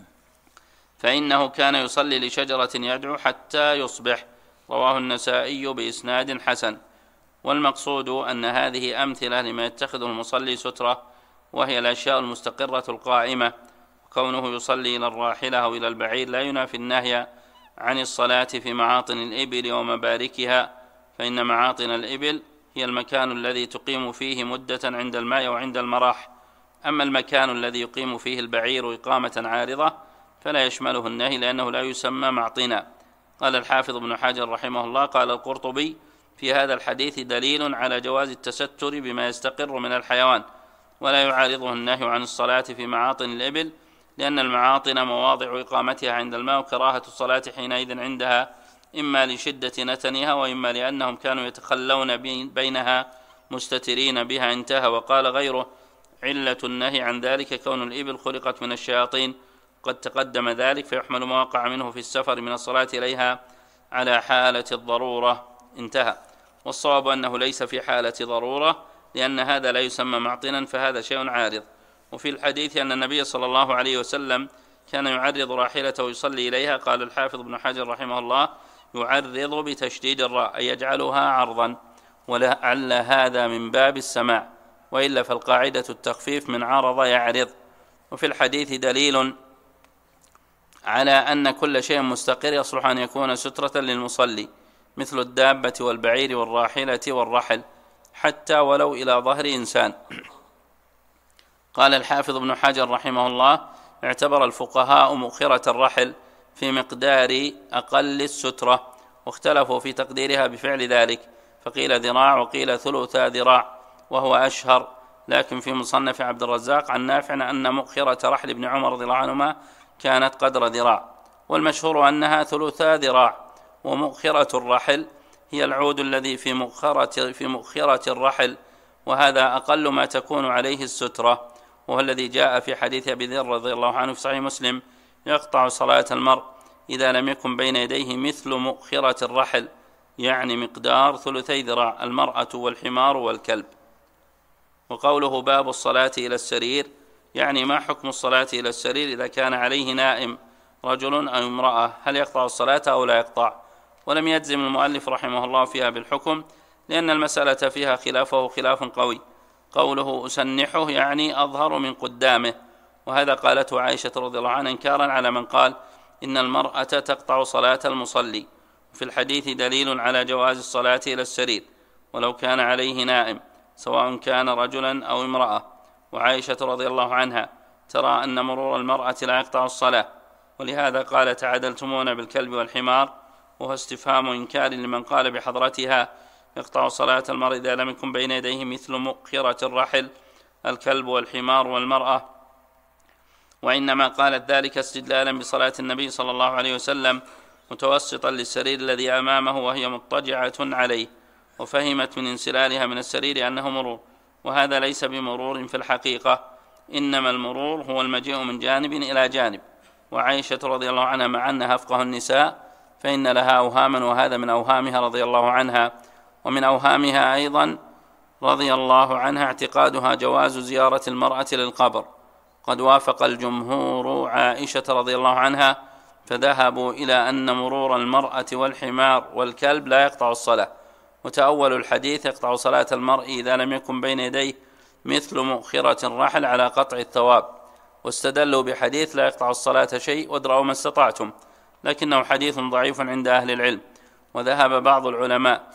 فإنه كان يصلي لشجرة يدعو حتى يصبح. رواه النسائي بإسناد حسن. والمقصود أن هذه أمثلة لما يتخذه المصلي سترة، وهي الأشياء المستقرة القائمة. كونه يصلي إلى الراحلة أو إلى البعير لا ينافي النهي عن الصلاة في معاطن الإبل ومباركها، فإن معاطن الإبل هي المكان الذي تقيم فيه مدة عند الماء وعند المراح. أما المكان الذي يقيم فيه البعير إقامة عارضة فلا يشمله النهي، لأنه لا يسمى معطنا. قال الحافظ ابن حجر رحمه الله: قال القرطبي: في هذا الحديث دليل على جواز التستر بما يستقر من الحيوان، ولا يعارضه النهي عن الصلاة في معاطن الإبل، لأن المعاطن مواضع إقامتها عند الماء، وكراهة الصلاة حينئذ عندها إما لشدة نتنها وإما لأنهم كانوا يتخلون بينها مستترين بها. انتهى. وقال غيره: علة النهي عن ذلك كون الإبل خلقت من الشياطين، قد تقدم ذلك، فيحمل ما وقع منه في السفر من الصلاة إليها على حالة الضرورة. انتهى. والصواب أنه ليس في حالة ضرورة، لأن هذا لا يسمى معطنا، فهذا شيء عارض. وفي الحديث أن النبي صلى الله عليه وسلم كان يعرض راحلته ويصلي إليها. قال الحافظ ابن حجر رحمه الله: يعرض بتشديد الراء، أي يجعلها عرضا، ولعل هذا من باب السماع، وإلا فالقاعدة التخفيف من عرض يعرض. وفي الحديث دليل على أن كل شيء مستقر يصلح أن يكون سترة للمصلي، مثل الدابة والبعير والراحلة والرحل، حتى ولو إلى ظهر إنسان. قال الحافظ ابن حجر رحمه الله: اعتبر الفقهاء مؤخرة الرحل في مقدار أقل السترة، واختلفوا في تقديرها بفعل ذلك، فقيل ذراع وقيل ثلث ذراع، وهو أشهر. لكن في مصنف عبد الرزاق عن نافع أن مؤخرة رحل ابن عمر رضي الله عنهما كانت قدر ذراع، والمشهور أنها ثلثا ذراع. ومؤخرة الرحل هي العود الذي في مؤخرة الرحل، وهذا أقل ما تكون عليه السترة، وهو الذي جاء في حديث أبي ذر رضي الله عنه في صحيح مسلم: يقطع صلاة المرء إذا لم يكن بين يديه مثل مؤخرة الرحل، يعني مقدار ثلثي ذراع، المرأة والحمار والكلب. وقوله باب الصلاة إلى السرير يعني ما حكم الصلاة إلى السرير إذا كان عليه نائم رجل أو امرأة، هل يقطع الصلاة أو لا يقطع؟ ولم يجزم المؤلف رحمه الله فيها بالحكم، لأن المسألة فيها خلافه خلاف قوي. قوله أسنحه يعني أظهر من قدامه، وهذا قالته عائشة رضي الله عنها إنكارا على من قال إن المرأة تقطع صلاة المصلي. في الحديث دليل على جواز الصلاة إلى السرير ولو كان عليه نائم، سواء كان رجلا أو امرأة. وعائشة رضي الله عنها ترى أن مرور المرأة لا يقطع الصلاة، ولهذا قال: تعادلتمون بالكلب والحمار، وهو استفهام إنكار لمن قال بحضرتها يقطع صلاة المرء إذا لم يكن بين يديه مثل مؤخرة الرحل، الكلب والحمار والمرأة. وإنما قالت ذلك استدلالا بصلاة النبي صلى الله عليه وسلم متوسطا للسرير الذي أمامه وهي مضطجعة عليه، وفهمت من انسلالها من السرير أنه مرور، وهذا ليس بمرور في الحقيقة، إنما المرور هو المجيء من جانب إلى جانب. وعائشة رضي الله عنها مع أنها أفقه النساء فإن لها أوهاما، وهذا من أوهامها رضي الله عنها. ومن أوهامها أيضا رضي الله عنها اعتقادها جواز زيارة المرأة للقبر. قد وافق الجمهور عائشة رضي الله عنها، فذهبوا إلى أن مرور المرأة والحمار والكلب لا يقطع الصلاة، وتأول الحديث يقطع صلاة المرء إذا لم يكن بين يديه مثل مؤخرة الرحل على قطع الثواب، واستدلوا بحديث لا يقطع الصلاة شيء وادرأوا ما استطعتم، لكنه حديث ضعيف عند أهل العلم. وذهب بعض العلماء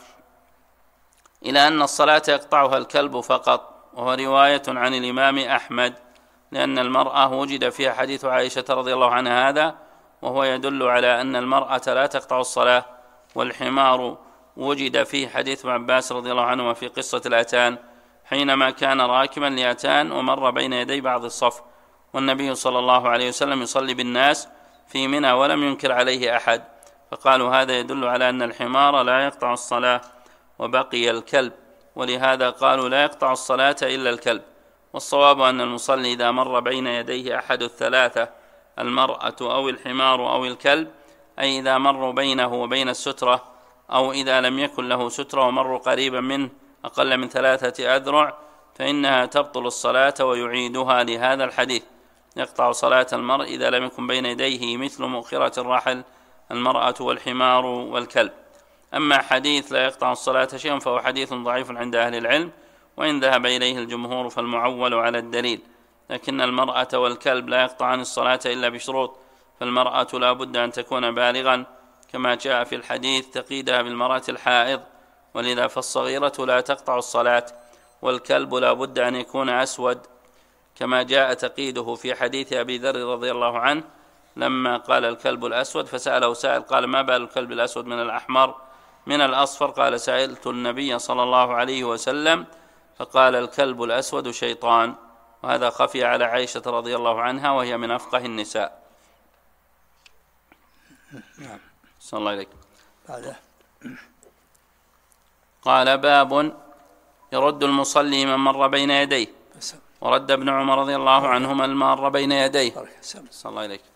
إلى أن الصلاة يقطعها الكلب فقط، وهو رواية عن الإمام أحمد، لأن المرأة وجد فيها حديث عائشة رضي الله عنها هذا، وهو يدل على أن المرأة لا تقطع الصلاة. والحمار وجد فيه حديث ابن عباس رضي الله عنه في قصة الأتان، حينما كان راكبا لأتان ومر بين يدي بعض الصف، والنبي صلى الله عليه وسلم يصلي بالناس في منى ولم ينكر عليه أحد، فقالوا هذا يدل على أن الحمار لا يقطع الصلاة. وبقي الكلب، ولهذا قالوا لا يقطع الصلاة إلا الكلب. والصواب أن المصلي إذا مر بين يديه أحد الثلاثة، المرأة أو الحمار أو الكلب، أي إذا مروا بينه وبين السترة، أو إذا لم يكن له سترة ومروا قريبا منه أقل من 3 أذرع، فإنها تبطل الصلاة ويعيدها لهذا الحديث: يقطع صلاة المرء إذا لم يكن بين يديه مثل مؤخرة الرحل المرأة والحمار والكلب. أما حديث لا يقطع الصلاة شيء فهو حديث ضعيف عند أهل العلم، وإن ذهب إليه الجمهور فالمعول على الدليل. لكن المرأة والكلب لا يقطعان الصلاة إلا بشروط، فالمرأة لا بد أن تكون بالغا كما جاء في الحديث تقيدها بالمرأة الحائض، ولذا فالصغيرة لا تقطع الصلاة، والكلب لا بد أن يكون أسود كما جاء تقييده في حديث أبي ذر رضي الله عنه لما قال الكلب الأسود فسأله سائل قال: ما بال الكلب الأسود من الأحمر من الأصفر؟ قال: سألت النبي صلى الله عليه وسلم فقال: الكلب الأسود شيطان. وهذا خفي على عائشة رضي الله عنها وهي من أفقه النساء. نعم. صلى الله عليك. بعده قال: باب يرد المصلي من مر بين يديه. ورد ابن عمر رضي الله عنهما المار بين يديه. صلى الله عليك.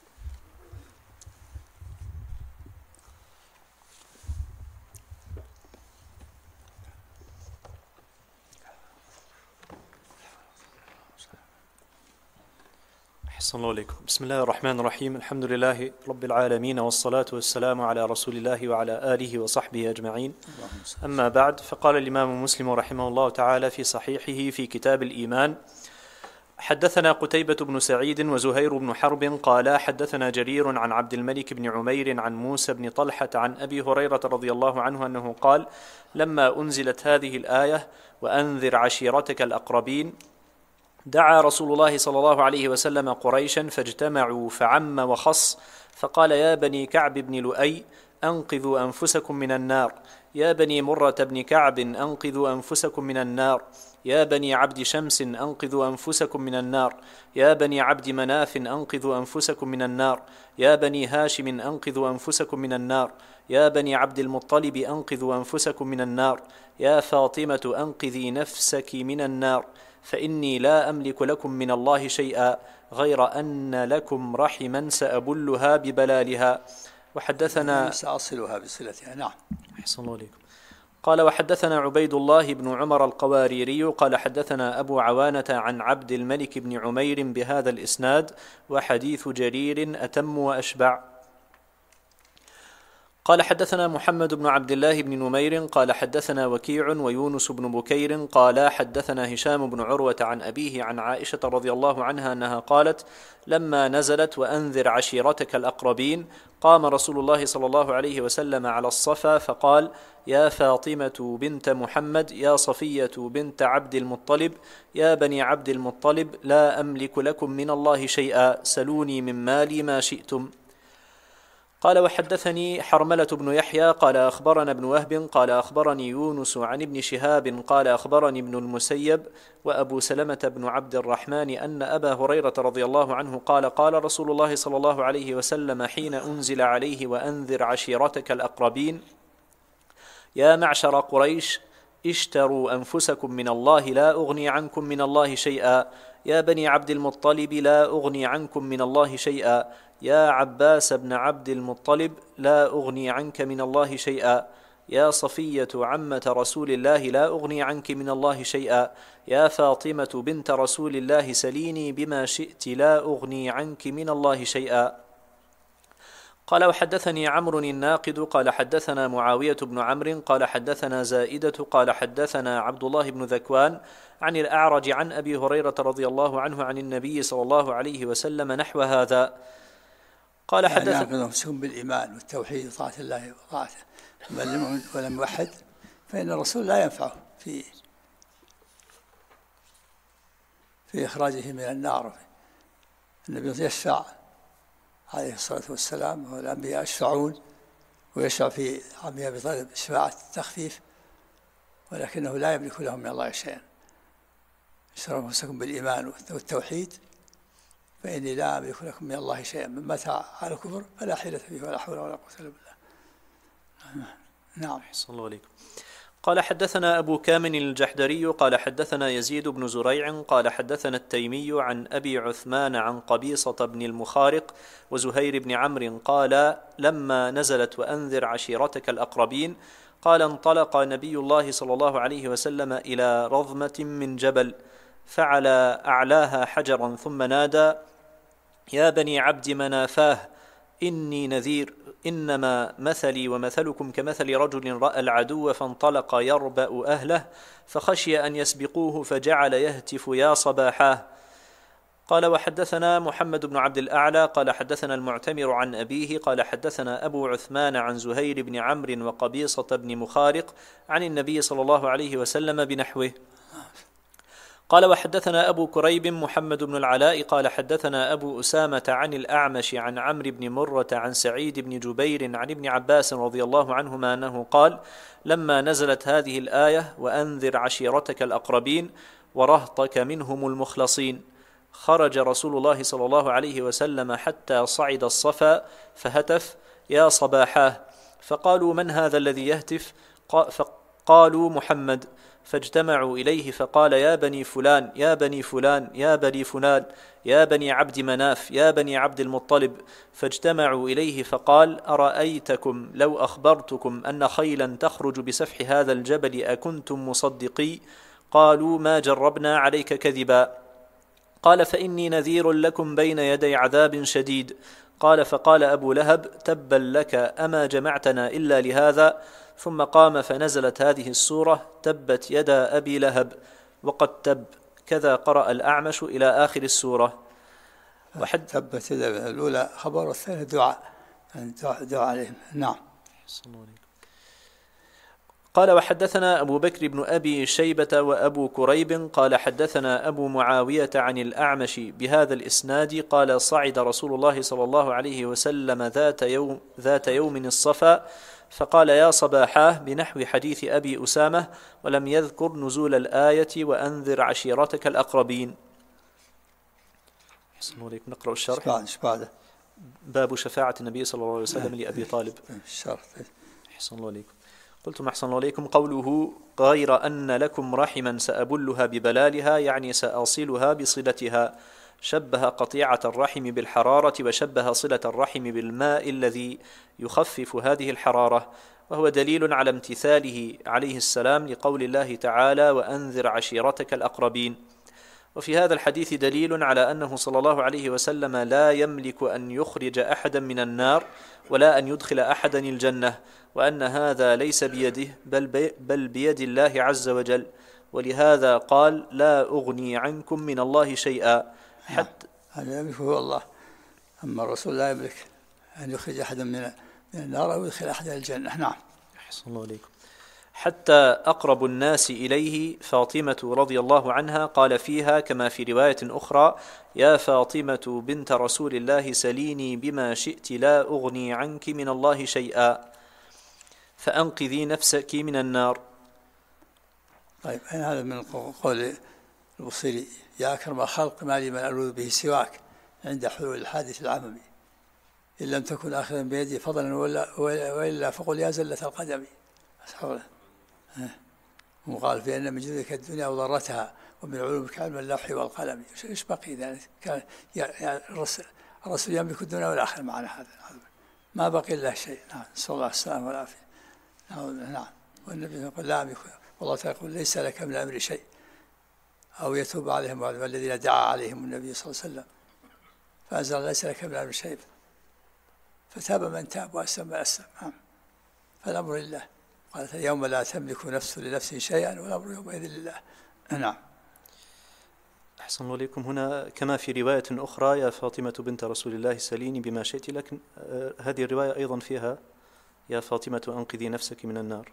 أحسن الله عليكم. بسم الله الرحمن الرحيم. الحمد لله رب العالمين، والصلاة والسلام على رسول الله وعلى آله وصحبه أجمعين. أما بعد، فقال الإمام مسلم رحمه الله تعالى في صحيحه في كتاب الإيمان: حدثنا قتيبة بن سعيد وزهير بن حرب قالا حدثنا جرير عن عبد الملك بن عمير عن موسى بن طلحة عن أبي هريرة رضي الله عنه أنه قال: لما أنزلت هذه الآية وأنذر عشيرتك الأقربين، دعا رسول الله صلى الله عليه وسلم قريشا فاجتمعوا فعم وخص، فقال: يا بني كعب بن لؤي أنقذوا أنفسكم من النار، يا بني مرة بن كعب أنقذوا أنفسكم من النار، يا بني عبد شمس أنقذوا أنفسكم من النار، يا بني عبد مناف أنقذوا أنفسكم من النار، يا بني هاشم أنقذوا أنفسكم من النار، يا بني عبد المطلب أنقذوا أنفسكم من النار، يا فاطمة أنقذي نفسك من النار، فإني لا أملك لكم من الله شيئا غير أن لكم رحما سأبلها ببلالها. وحدثنا سأصلها بصلتها. نعم. أحسن الله عليكم. قال: وحدثنا عبيد الله بن عمر القواريري قال حدثنا أبو عوانة عن عبد الملك بن عمير بهذا الإسناد، وحديث جرير أتم وأشبع. قال: حدثنا محمد بن عبد الله بن نمير قال حدثنا وكيع ويونس بن بكير قال حدثنا هشام بن عروة عن أبيه عن عائشة رضي الله عنها أنها قالت: لما نزلت وأنذر عشيرتك الأقربين، قام رسول الله صلى الله عليه وسلم على الصفا فقال: يا فاطمة بنت محمد، يا صفية بنت عبد المطلب، يا بني عبد المطلب، لا أملك لكم من الله شيئا، سلوني من مالي ما شئتم. قال: وحدثني حرملة بن يحيى قال أخبرنا ابن وهب قال أخبرني يونس عن ابن شهاب قال أخبرني ابن المسيب وأبو سلمة بن عبد الرحمن أن أبا هريرة رضي الله عنه قال: قال رسول الله صلى الله عليه وسلم حين أنزل عليه وأنذر عشيرتك الأقربين: يا معشر قريش، اشتروا أنفسكم من الله لا أغني عنكم من الله شيئا، يا بني عبد المطلب لا أغني عنكم من الله شيئا، يا عباس بن عبد المطلب لا أغني عنك من الله شيئا، يا صفية عمة رسول الله لا أغني عنك من الله شيئا، يا فاطمة بنت رسول الله سليني بما شئت لا أغني عنك من الله شيئا. قال: وحدثني عمرو الناقد قال حدثنا معاوية بن عمرو قال حدثنا زائدة قال حدثنا عبد الله بن ذكوان عن الأعرج عن أبي هريرة رضي الله عنه عن النبي صلى الله عليه وسلم نحو هذا. قال: حدثنا أنفسكم بالإيمان والتوحيد وطاعة الله وطاعته، من ولم يوحد فإن الرسول لا ينفعه في إخراجه من النار. النبي يشفع عليه الصلاة والسلام، والأنبياء يشفعون، ويشفع في عمي أبي طالب شفاعة التخفيف، ولكنه لا يملك لهم من الله شيئا. اشتروا أنفسكم بالإيمان والتوحيد فإني لا أملك لكم من الله شيئا، من متى على الكفر فلا حيلة فيه ولا حول ولا قوة إلا بالله. نعم. أحسن الله عليكم. قال حدثنا أبو كامل الجحدري قال حدثنا يزيد بن زريع قال حدثنا التيمي عن أبي عثمان عن قبيصة بن المخارق وزهير بن عمرو قال لما نزلت وأنذر عشيرتك الأقربين قال انطلق نبي الله صلى الله عليه وسلم إلى رضمة من جبل فعلى أعلاها حجرا ثم نادى يا بني عبد منافاه إني نذير إنما مثلي ومثلكم كمثل رجل رأى العدو فانطلق يربأ أهله فخشي أن يسبقوه فجعل يهتف يا صباحاه. قال وحدثنا محمد بن عبد الأعلى قال حدثنا المعتمر عن أبيه قال حدثنا أبو عثمان عن زهير بن عمرو وقبيصة بن مخارق عن النبي صلى الله عليه وسلم بنحوه. قال وحدثنا أبو كريب محمد بن العلاء قال حدثنا أبو أسامة عن الأعمش عن عمرو بن مرة عن سعيد بن جبير عن ابن عباس رضي الله عنهما أنه قال لما نزلت هذه الآية وأنذر عشيرتك الأقربين ورهطك منهم المخلصين خرج رسول الله صلى الله عليه وسلم حتى صعد الصفا فهتف يا صباحاه فقالوا من هذا الذي يهتف؟ فقالوا محمد فاجتمعوا إليه فقال يا بني فلان يا بني فلان يا بني فلان يا بني عبد مناف يا بني عبد المطلب فاجتمعوا إليه فقال أرأيتكم لو أخبرتكم أن خيلا تخرج بسفح هذا الجبل أكنتم مصدقي؟ قالوا ما جربنا عليك كذبا. قال فإني نذير لكم بين يدي عذاب شديد. قال فقال أبو لهب تبا لك أما جمعتنا إلا لهذا؟ ثم قام فنزلت هذه السورة تبت يدا أبي لهب وقد تب كذا قرأ الأعمش إلى آخر السورة. تبت يدا الأولى خبر والثانية دعاء عليهم. نعم. قال وحدثنا أبو بكر بن أبي شيبة وأبو كريب قال حدثنا أبو معاوية عن الأعمش بهذا الإسناد قال صعد رسول الله صلى الله عليه وسلم ذات يوم الصفا فقال يا صباحاه بنحو حديث أبي أسامة ولم يذكر نزول الآية وأنذر عشيرتك الأقربين. نقرأ الشرح. باب شفاعة النبي صلى الله عليه وسلم لأبي طالب. أحسن الله عليكم. قلتم أحسن الله عليكم قوله غير أن لكم رحما سأبلها ببلالها يعني سأصلها بصلتها شبه قطيعة الرحم بالحرارة وشبه صلة الرحم بالماء الذي يخفف هذه الحرارة وهو دليل على امتثاله عليه السلام لقول الله تعالى وأنذر عشيرتك الأقربين. وفي هذا الحديث دليل على أنه صلى الله عليه وسلم لا يملك أن يخرج أحدا من النار ولا أن يدخل أحدا الجنة وأن هذا ليس بيده بل بيد الله عز وجل ولهذا قال لا أغني عنكم من الله شيئا. حتى هذا يملكه الله أما الرسول لا يملك أن يخرج أحدا من النار أو يدخل أحدا الجنة. نعم. أحسن الله عليكم. حتى أقرب الناس إليه فاطمة رضي الله عنها قال فيها كما في رواية أخرى يا فاطمة بنت رسول الله سليني بما شئت لا أغني عنك من الله شيئا فأنقذي نفسك من النار. طيب هذا من قول البصيري يا أكرم الخلق ما لي من ألوذ به سواك عند حلول الحادث العممي إن لم تكن آخذا بيدي فضلا وإلا فقل يا زلة القدم. وقال في أن من جدك الدنيا وضرتها ومن علومك علم اللوح والقلم. إيش بقي ذلك؟ كان الرسول يملك الدنيا والآخرة معنا هذا ما بقي له شيء. نعم. صلى الله عليه وسلم والعافية. نعم. والنبي يقول لا أملك والله تعالى يقول ليس لك من الأمر شيء أو يتوب عليهم والذين دعا عليهم النبي صلى الله عليه وسلم فأنزل ليس لك من الأمر شيء فتاب من تاب وأسلم من أسلم. فالأمر لله. قالت اليوم لا تملك نفس لنفس شيئا والأمر يومئذ لله. نعم. أحسن الله عليكم. هنا كما في رواية أخرى يا فاطمة بنت رسول الله سليني بما شئت لكن هذه الرواية أيضا فيها يا فاطمة أنقذي نفسك من النار.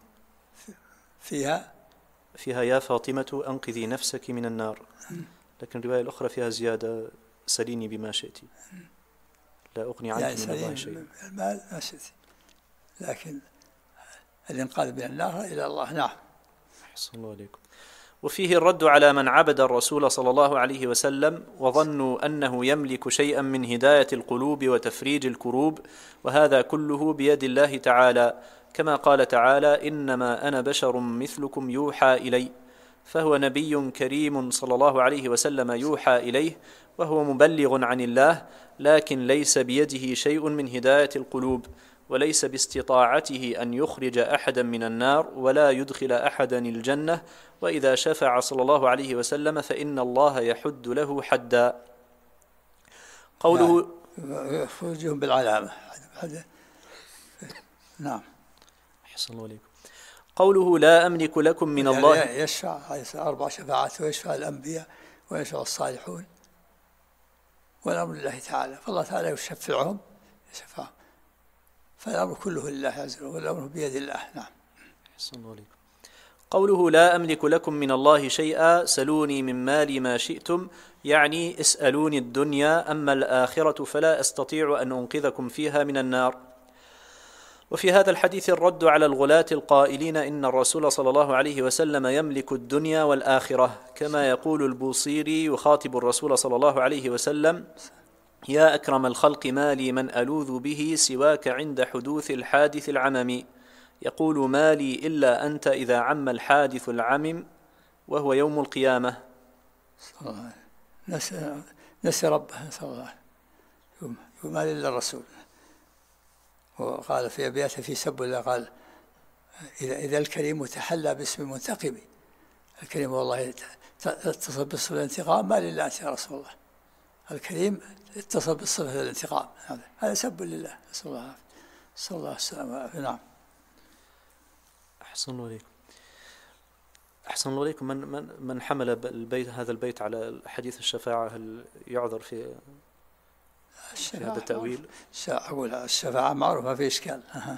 فيها يا فاطمة أنقذي نفسك من النار لكن الرواية الأخرى فيها زيادة سليني بما شئت لا أغني عنك من الله شيء. المال ما شئت لكن الانقاذ من النار إلى الله. نعم. أحسن الله عليكم. وفيه الرد على من عبد الرسول صلى الله عليه وسلم وظنوا أنه يملك شيئا من هداية القلوب وتفريج الكروب وهذا كله بيد الله تعالى كما قال تعالى: إنما أنا بشر مثلكم يوحى إلي، فهو نبي كريم صلى الله عليه وسلم يوحى إليه وهو مبلغ عن الله، لكن ليس بيده شيء من هداية القلوب، وليس باستطاعته أن يخرج أحدا من النار ولا يدخل أحدا الجنة، وإذا شفع صلى الله عليه وسلم فإن الله يحد له حدا. قوله يخرجهم بالعلامة. نعم. أحسن الله عليكم. قوله: لا أملك لكم من الله، يشفع 4 شفاعات، ويشفع الأنبياء ويشفع الصالحون، والأمر لله تعالى، فالله تعالى يشفعهم يشفعهم، فالأمر كله لله عز وجل، والأمر بيد الله. نعم. أحسن الله عليكم. قوله: لا أملك لكم من الله شيئا، سلوني من مالي ما شئتم، يعني اسألوني الدنيا، أما الآخرة فلا أستطيع أن أنقذكم فيها من النار. وفي هذا الحديث الرد على الغلاة القائلين إن الرسول صلى الله عليه وسلم يملك الدنيا والآخرة، كما يقول البوصيري يخاطب الرسول صلى الله عليه وسلم: يا أكرم الخلق ما لي من ألوذ به سواك عند حدوث الحادث العمم، يقول: ما لي إلا أنت إذا عم الحادث العمم وهو يوم القيامة. نسي ربه صلى الله عليه وسلم، ما لي إلا الرسول. وقال في أبياته في سب الله، قال: إذا الكريم تحلى باسم منتقم، الكريم والله اتصل بصفة الانتقام، ما لله أنت يا رسول الله. الكريم اتصل بصفة الانتقام، هذا سب لله، نسأل الله العافية، صلى الله عليه وسلم. نعم. أحسن الله عليكم. أحسن الله عليكم. من حمل هذا البيت على حديث الشفاعة هل يعذر في هذا التأويل؟ أقول الشفاعة معروف، ما في إشكال.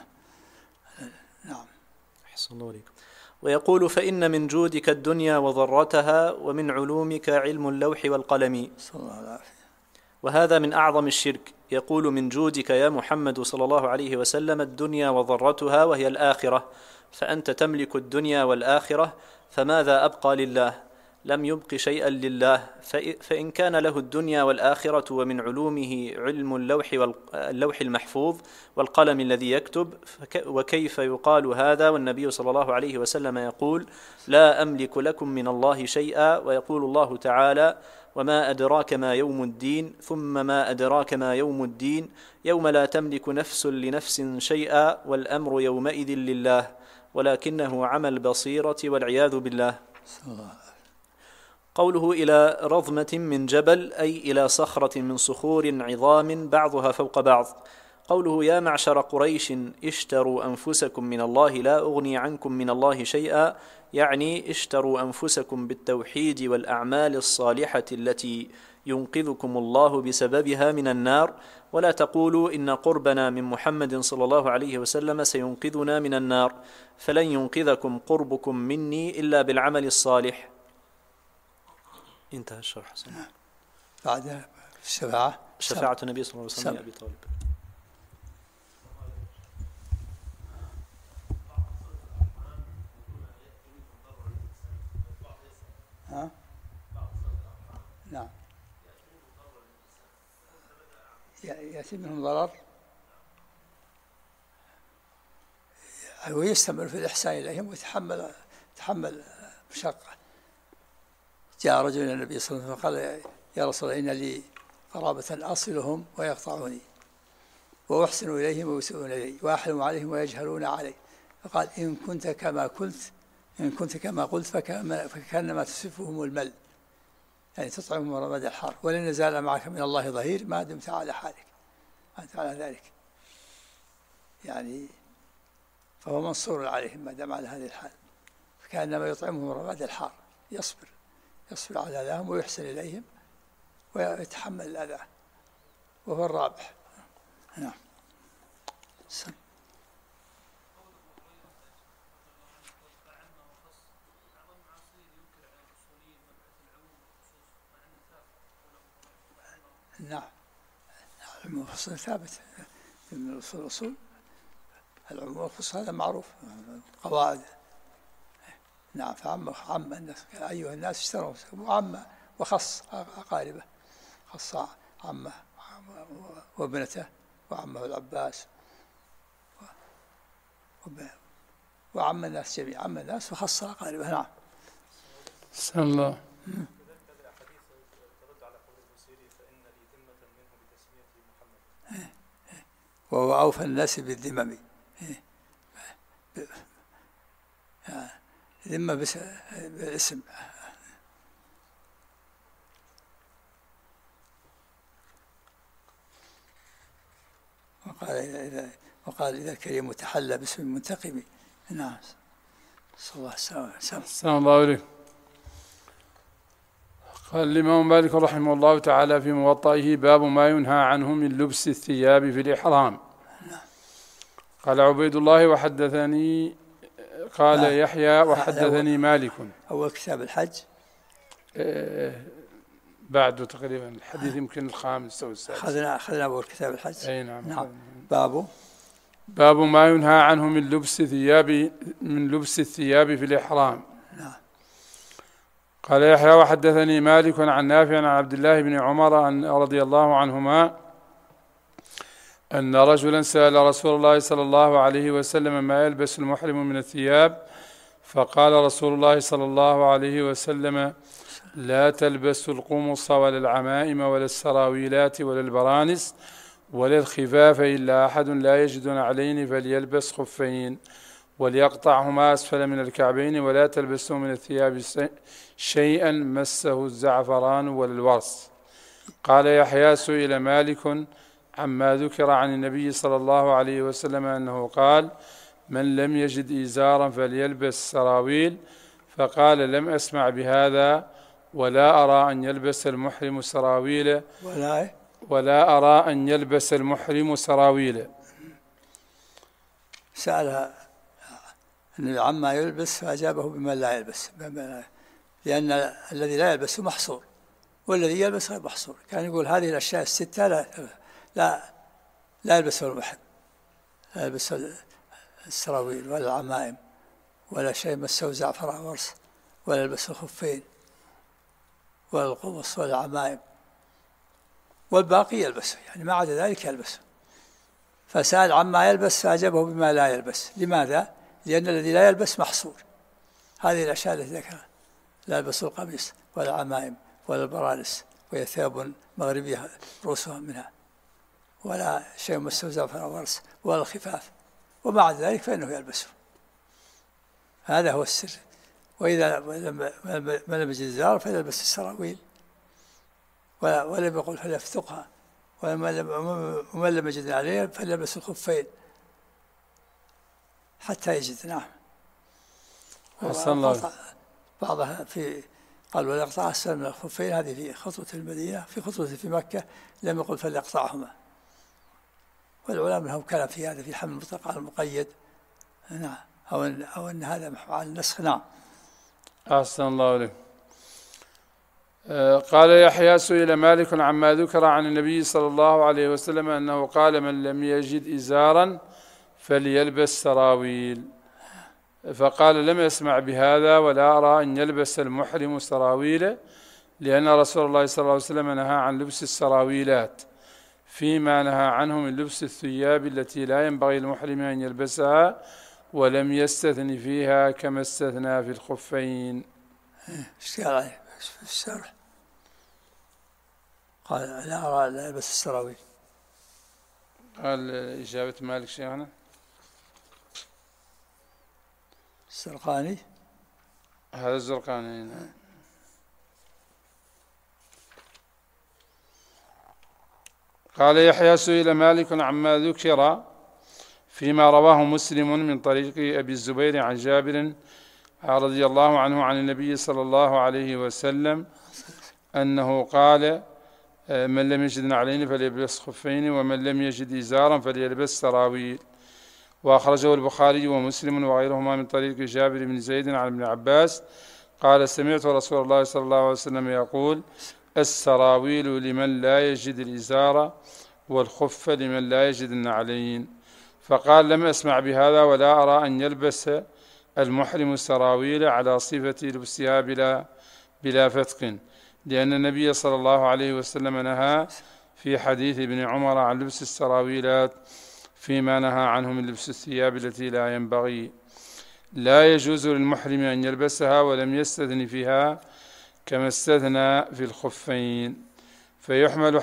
نعم. أحسن الله عليكم. ويقول: فإن من جودك الدنيا وضرتها، ومن علومك علم اللوح والقلم. صلى الله عليه وسلم. وهذا من أعظم الشرك. يقول: من جودك يا محمد صلى الله عليه وسلم الدنيا وضرتها، وهي الآخرة، فأنت تملك الدنيا والآخرة، فماذا أبقى لله؟ لم يبق شيئا لله، فإن كان له الدنيا والآخرة ومن علومه علم اللوح المحفوظ والقلم الذي يكتب، وكيف يقال هذا والنبي صلى الله عليه وسلم يقول: لا أملك لكم من الله شيئا، ويقول الله تعالى: وما أدراك ما يوم الدين، ثم ما أدراك ما يوم الدين، يوم لا تملك نفس لنفس شيئا، والأمر يومئذ لله، ولكنه عمى البصيرة والعياذ بالله. قوله: إلى رضمة من جبل، أي إلى صخرة من صخور عظام بعضها فوق بعض. قوله: يا معشر قريش اشتروا أنفسكم من الله لا أغني عنكم من الله شيئا، يعني اشتروا أنفسكم بالتوحيد والأعمال الصالحة التي ينقذكم الله بسببها من النار، ولا تقولوا إن قربنا من محمد صلى الله عليه وسلم سينقذنا من النار، فلن ينقذكم قربكم مني إلا بالعمل الصالح. انتهى الشرح. بعد الشفاعة، شفاعة النبي صلى الله عليه وسلم أبي طالب. نعم. يأتي منهم ضرر ويستمر في الإحسان إليهم ويتحمل مشقة. جاء رجل إلى النبي صلى الله عليه وسلم فقال: يا رسول الله، إن لي قرابة أصلهم ويقطعوني، وأحسن إليهم ويسوءون إلي، وأحلم عليهم ويجهلون علي. فقال: إن كنت كما قلت فكأنما تصفهم المل، يعني تطعمهم رماد الحار، ولن يزال معك من الله ظهير ما دمت على حالك، أنت على ذلك، يعني فهو منصور عليهم ما دام على هذه الحال، فكأنما يطعمهم رماد الحار، يصبر على أذاهم ويحسن إليهم ويتحمل الأذى، وهو الرابح. نعم. نعم. المفصل ثابت من الأصول، العموم والخصوص هذا معروف قواعد. نعم. فعم الناس، أيها الناس اشتروا، وعم وخص أقاربه، خص عمه وابنته وعمه العباس وعم الناس جميعا، عم الناس وخص أقاربه. نعم. أحسن الله. وهو أوفى الناس بالذمم. ذمة بالاسم. وقال إذا الكريم تحلى باسم المنتقم. نعم. صلى الله عليه وسلم. أحسن الله عليك. قال الإمام مالك رحمه الله تعالى في موطئه: باب ما ينهى عنه من لبس الثياب في الإحرام. قال عبيد الله وحدثني، قال يحيى وحدثني مالك. أول كتاب الحج بعده تقريبا الحديث يمكن الخامس أو السادس. أخذنا أول كتاب الحج. أي نعم. باب ما ينهى عنه من لبس الثياب في الإحرام. قال يحيى وحدثني مالك عن نافع عن عبد الله بن عمر رضي الله عنهما أن رجلا سأل رسول الله صلى الله عليه وسلم ما يلبس المحرم من الثياب، فقال رسول الله صلى الله عليه وسلم: لا تلبسوا القمص ولا العمائم ولا السراويلات ولا البرانس ولا الخفاف إلا أحد لا يجد نعلين فليلبس خفين وليقطعهما أسفل من الكعبين، ولا تلبسوا من الثياب شيئا مسه الزعفران ولا الورس. قال يحيى: سئل مالك عما ذكر عن النبي صلى الله عليه وسلم أنه قال: من لم يجد إزارا فليلبس سراويل، فقال: لم أسمع بهذا ولا أرى أن يلبس المحرم سراويل سألها عما يلبس فأجابه بما لا يلبس، لأن الذي لا يلبس محصور والذي يلبس غير محصور. كان يقول هذه الأشياء الستة لا يلبسها المحرم، لا يلبس السراويل ولا العمائم ولا شيء مسه زعفران ورس، ولا يلبس الخفين ولا القمص ولا العمائم، والباقي يلبسه، يعني ما عدا ذلك يلبسه. فسأل عما يلبس فأجابه بما لا يلبس. لماذا؟ لأن الذي لا يلبس محصور. هذه الأشياء التي ذكرها: لا يلبس القميص ولا العمائم ولا البرانس، وهي ثياب مغربية رؤوسها منها، ولا شيء مسه زعفران ورس، ولا الخفاف، وما عدا ذلك فإنه يلبسه. هذا هو السر. وإذا من لم يجد إزار فليلبس السراويل، ولم يقل فليفتقها، ومن لم يجد عليه فليلبس الخفين حتى يجد. نعم. بعضها قال وليقطع أسفل من الخفين، هذه في خطوة المدينة. في خطوة في مكة لم يقل فليقطعهما، والعلماء لهم كلام في هذا، في حمل المطلق على المقيد. نعم. أو أن هذا محو على النسخ. نعم. أحسن الله عليك. قال يحيى: سئل مالك عما ذكر عن النبي صلى الله عليه وسلم أنه قال: من لم يجد إزارا فليلبس سراويل، فقال: لم يسمع بهذا ولا أرى أن يلبس المحرم سراويل، لأن رسول الله صلى الله عليه وسلم نهى عن لبس السراويلات فيما نهى عنه من لبس الثياب التي لا ينبغي المحرم أن يلبسها، ولم يستثن فيها كما استثنى في الخفين. ايش قال عليه في الشرح؟ قال: لا أرى لا يلبس السراويل. قال إجابة مالك شيخنا الزرقاني، هذا الزرقاني. قال يحيى: سئل مالك عما ذكر فيما رواه مسلم من طريق أبي الزبير عن جابر رضي الله عنه عن النبي صلى الله عليه وسلم أنه قال: من لم يجد نعلين فليلبس خفين، ومن لم يجد إزارا فليلبس سراويل. وأخرجه البخاري ومسلم وغيرهما من طريق جابر بن زيد عن ابن عباس قال: سمعت رسول الله صلى الله عليه وسلم يقول: السراويل لمن لا يجد الإزار، والخف لمن لا يجد النعلين. فقال: لم أسمع بهذا ولا أرى أن يلبس المحرم السراويل على صفة لبسها بلا فتق، لأن النبي صلى الله عليه وسلم نهى في حديث ابن عمر عن لبس السراويلات فيما نهى عنه من لبس الثياب التي لا ينبغي. لا يجوز للمحرم أن يلبسها ولم يستثن فيها كما استثنى في الخفين. فيحمل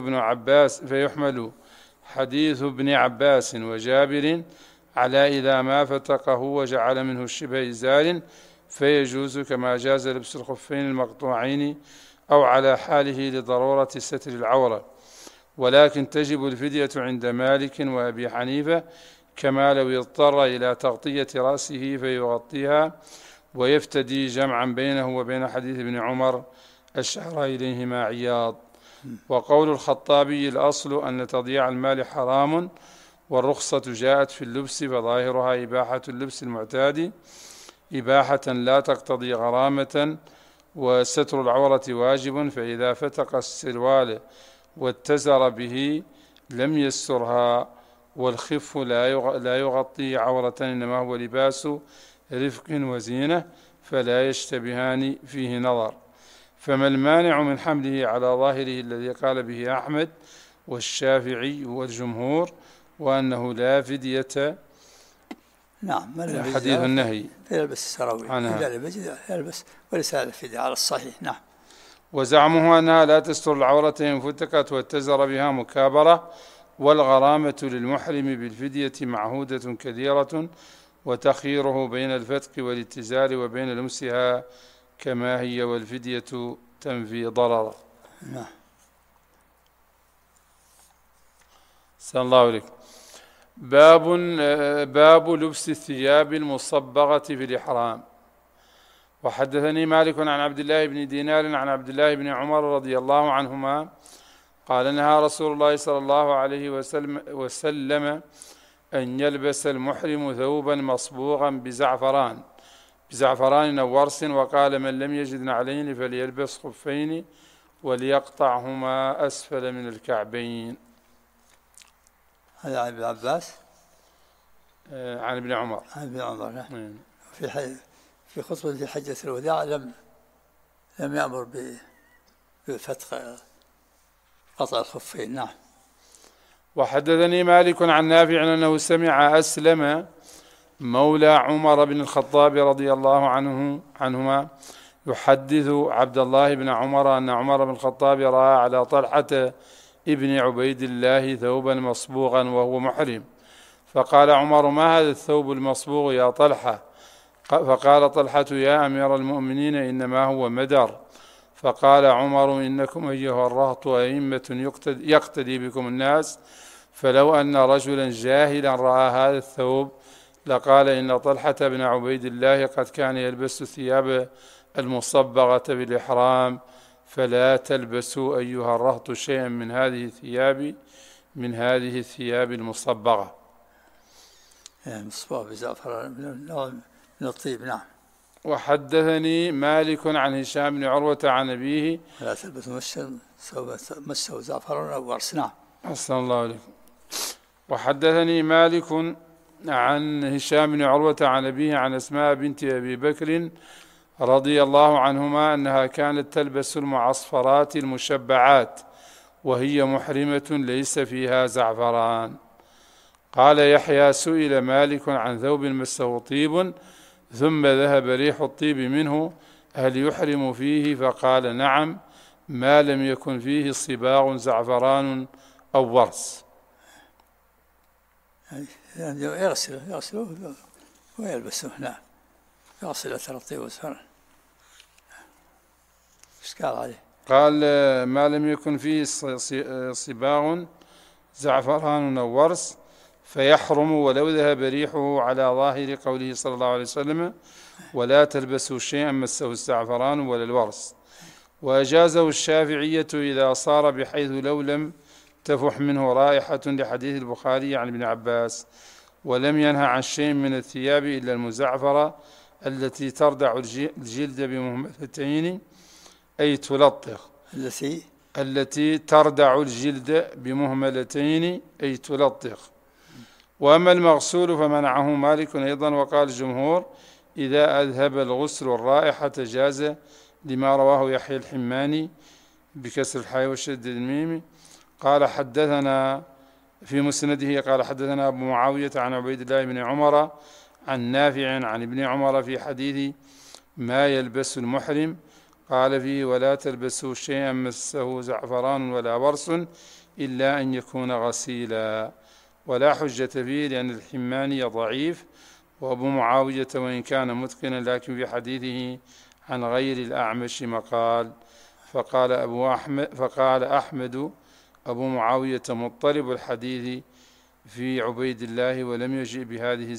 حديث ابن عباس وجابر على إذا ما فتقه وجعل منه الشبه إزار فيجوز كما جاز لبس الخفين المقطوعين أو على حاله لضرورة ستر العورة. ولكن تجب الفدية عند مالك وأبي حنيفة كما لو اضطر إلى تغطية رأسه فيغطيها ويفتدي جمعا بينه وبين حديث ابن عمر أشار إليهما عياض. وقول الخطابي الأصل أن تضييع المال حرام والرخصة جاءت في اللبس فظاهرها إباحة اللبس المعتاد إباحة لا تقتضي غرامة. وستر العورة واجب فإذا فتق السروال واتزر به لم يسترها. والخف لا يغطي عورة إنما هو لباس رفق وزينة فلا يشتبهان فيه نظر. فما المانع من حمله على ظاهره الذي قال به أحمد والشافعي والجمهور وأنه لا فدية؟ نعم حديث النهي يلبس السراويل يلبس وليس هذا الفدية على الصحيح. نعم. وزعمه أنها لا تستر العورة إن فتكت واتزر بها مكابرة. والغرامة للمحرم بالفدية معهودة كثيرة وتخييره بين الفتق والاتزار وبين لمسها كما هي والفدية تنفي ضرر. نعم. صلى الله عليه. باب لبس الثياب المصبغة في الإحرام. وحدثني مالك عن عبد الله بن دينار عن عبد الله بن عمر رضي الله عنهما قال نهى رسول الله صلى الله عليه وسلم أن يلبس المحرم ثوبا مصبوغا بزعفران أو ورس. وقال من لم يجد نعلين فليلبس خفين وليقطعهما أسفل من الكعبين. هذا عن ابن عباس عن ابن عمر. في خطبة في حجة الوداع لم يأمر بفتح قطع الخفين. نعم. وحدثني مالك عن نافع أنه سمع أسلم مولى عمر بن الخطاب رضي الله عنهما يحدث عبد الله بن عمر أن عمر بن الخطاب رأى على طلحة ابن عبيد الله ثوبا مصبوغا وهو محرم. فقال عمر ما هذا الثوب المصبوغ يا طلحة؟ فقال طلحة يا أمير المؤمنين إنما هو مدر. فقال عمر إنكم أيها الرهط أئمة يقتدي بكم الناس فلو أن رجلا جاهلا رأى هذا الثوب لقال إن طلحة بن عبيد الله قد كان يلبس الثياب المصبغة بالإحرام فلا تلبسوا أيها الرهط شيئا من هذه الثياب المصبغة. مصبوغ بزعفران من الطيب. نعم. وحدثني مالك عن هشام بن عروة عن أبيه لا تلبس مسه زعفران أو ورس. نعم. أحسن الله عليكم. وحدثني مالك عن هشام بن عروة عن أبيه عن أسماء بنت أبي بكر رضي الله عنهما أنها كانت تلبس المعصفرات المشبعات وهي محرمة ليس فيها زعفران. قال يحيى سئل مالك عن ثوب مسه طيب ثم ذهب ريح الطيب منه هل يحرم فيه؟ فقال نعم ما لم يكن فيه صباغ زعفران أو ورس. يعني يغسله ويلبسه. نعم. يغسل أثر الطيب والزعفران. إشكال عليه. قال ما لم يكن فيه صباغ زعفران أو ورس فيحرم ولو ذهب ريحه على ظاهر قوله صلى الله عليه وسلم ولا تلبسوا شيئا مسه الزعفران ولا الورس. وأجازه الشافعية إذا صار بحيث لو لم تفح منه رائحة لحديث البخاري عن ابن عباس. ولم ينهى عن شيء من الثياب إلا المزعفرة التي تردع الجلد بمهملتين أي تلطخ التي تردع الجلد بمهملتين أي تلطخ. وأما المغسول فمنعه مالك أيضا. وقال الجمهور إذا أذهب الغسل الرائحة جاز لما رواه يحيى الحماني بكسر الحاء وشد الميم. قال حدثنا في مسنده قال حدثنا أبو معاوية عن عبيد الله بن عمر عن نافع عن ابن عمر في حديث ما يلبس المحرم قال فيه ولا تلبسوا شيئا مسه زعفران ولا برص إلا أن يكون غسيلا، ولا حجة فيه لأن الحماني ضعيف، وأبو معاوية وإن كان متقنا لكن في حديثه عن غير الأعمش مقال. فقال أحمد أبو معاوية مضطرب الحديث في عبيد الله ولم يجئ بهذه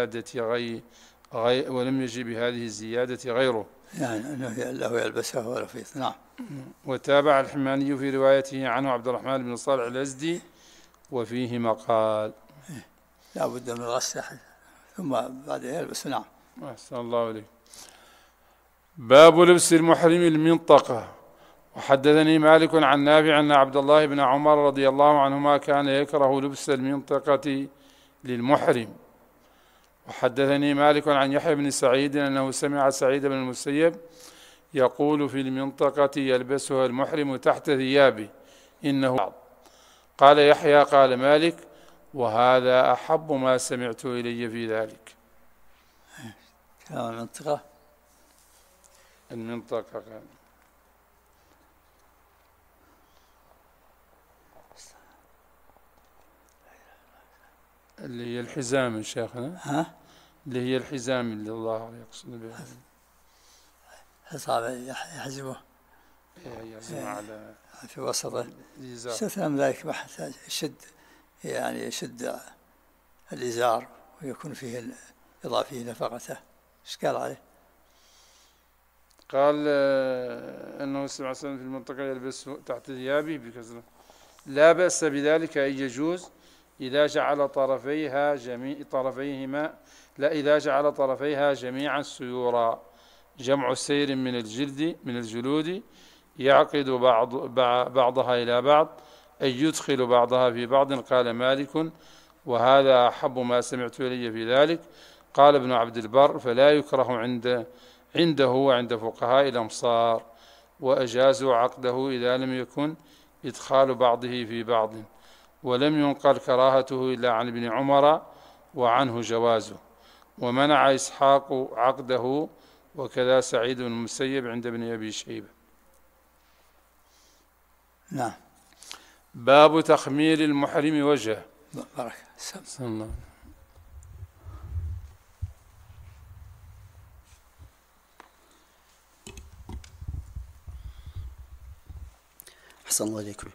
الزيادة غيره، يعني أنه له يلبسه ولا فيض. نعم. وتابع الحماني في روايته عنه عبد الرحمن بن صالح الأزدي وفيه مقال. لا بد من الغسل ثم بعد يلبس. نعم. أحسن الله عليك. باب لبس المحرم المنطقة. وحدثني مالك عن نافع أن عبد الله بن عمر رضي الله عنهما كان يكره لبس المنطقة للمحرم. وحدثني مالك عن يحيى بن سعيد أنه سمع سعيد بن المسيب يقول في المنطقة يلبسها المحرم تحت ثيابه إنه قال يحيى قال مالك وهذا أحب ما سمعت إلي في ذلك. المنطقة اللي هي الحزام شيخنا، اللي هي الحزام اللي الله يقصد به حصابة يحزمه على في وسطه. استثنى من ذلك ما يحتاج يشد الإزار ويكون فيه إضافيه نفقته. ايش قال عليه؟ قال أنه صلى الله عليه وسلم في المنطقة يلبس تحت ثيابه بكسره. لا بأس بذلك أن يجوز إذا جعل طرفيها جميعا سيورا، جمع سير من الجلود يعقد بعضها إلى بعض أي يدخل بعضها في بعض. قال مالك وهذا أحب ما سمعت إلي في ذلك. قال ابن عبد البر فلا يكره عنده وعند فقهاء الأمصار، وأجازوا عقده إذا لم يكن إدخال بعضه في بعض، ولم ينقل كراهته إلا عن ابن عمر وعنه جوازه، ومنع إسحاق عقده وكذا سعيد بن المسيب عند ابن أبي شيبة. نعم. باب تخمير المحرم وجهه. بارك الله. أحسن الله إليكم.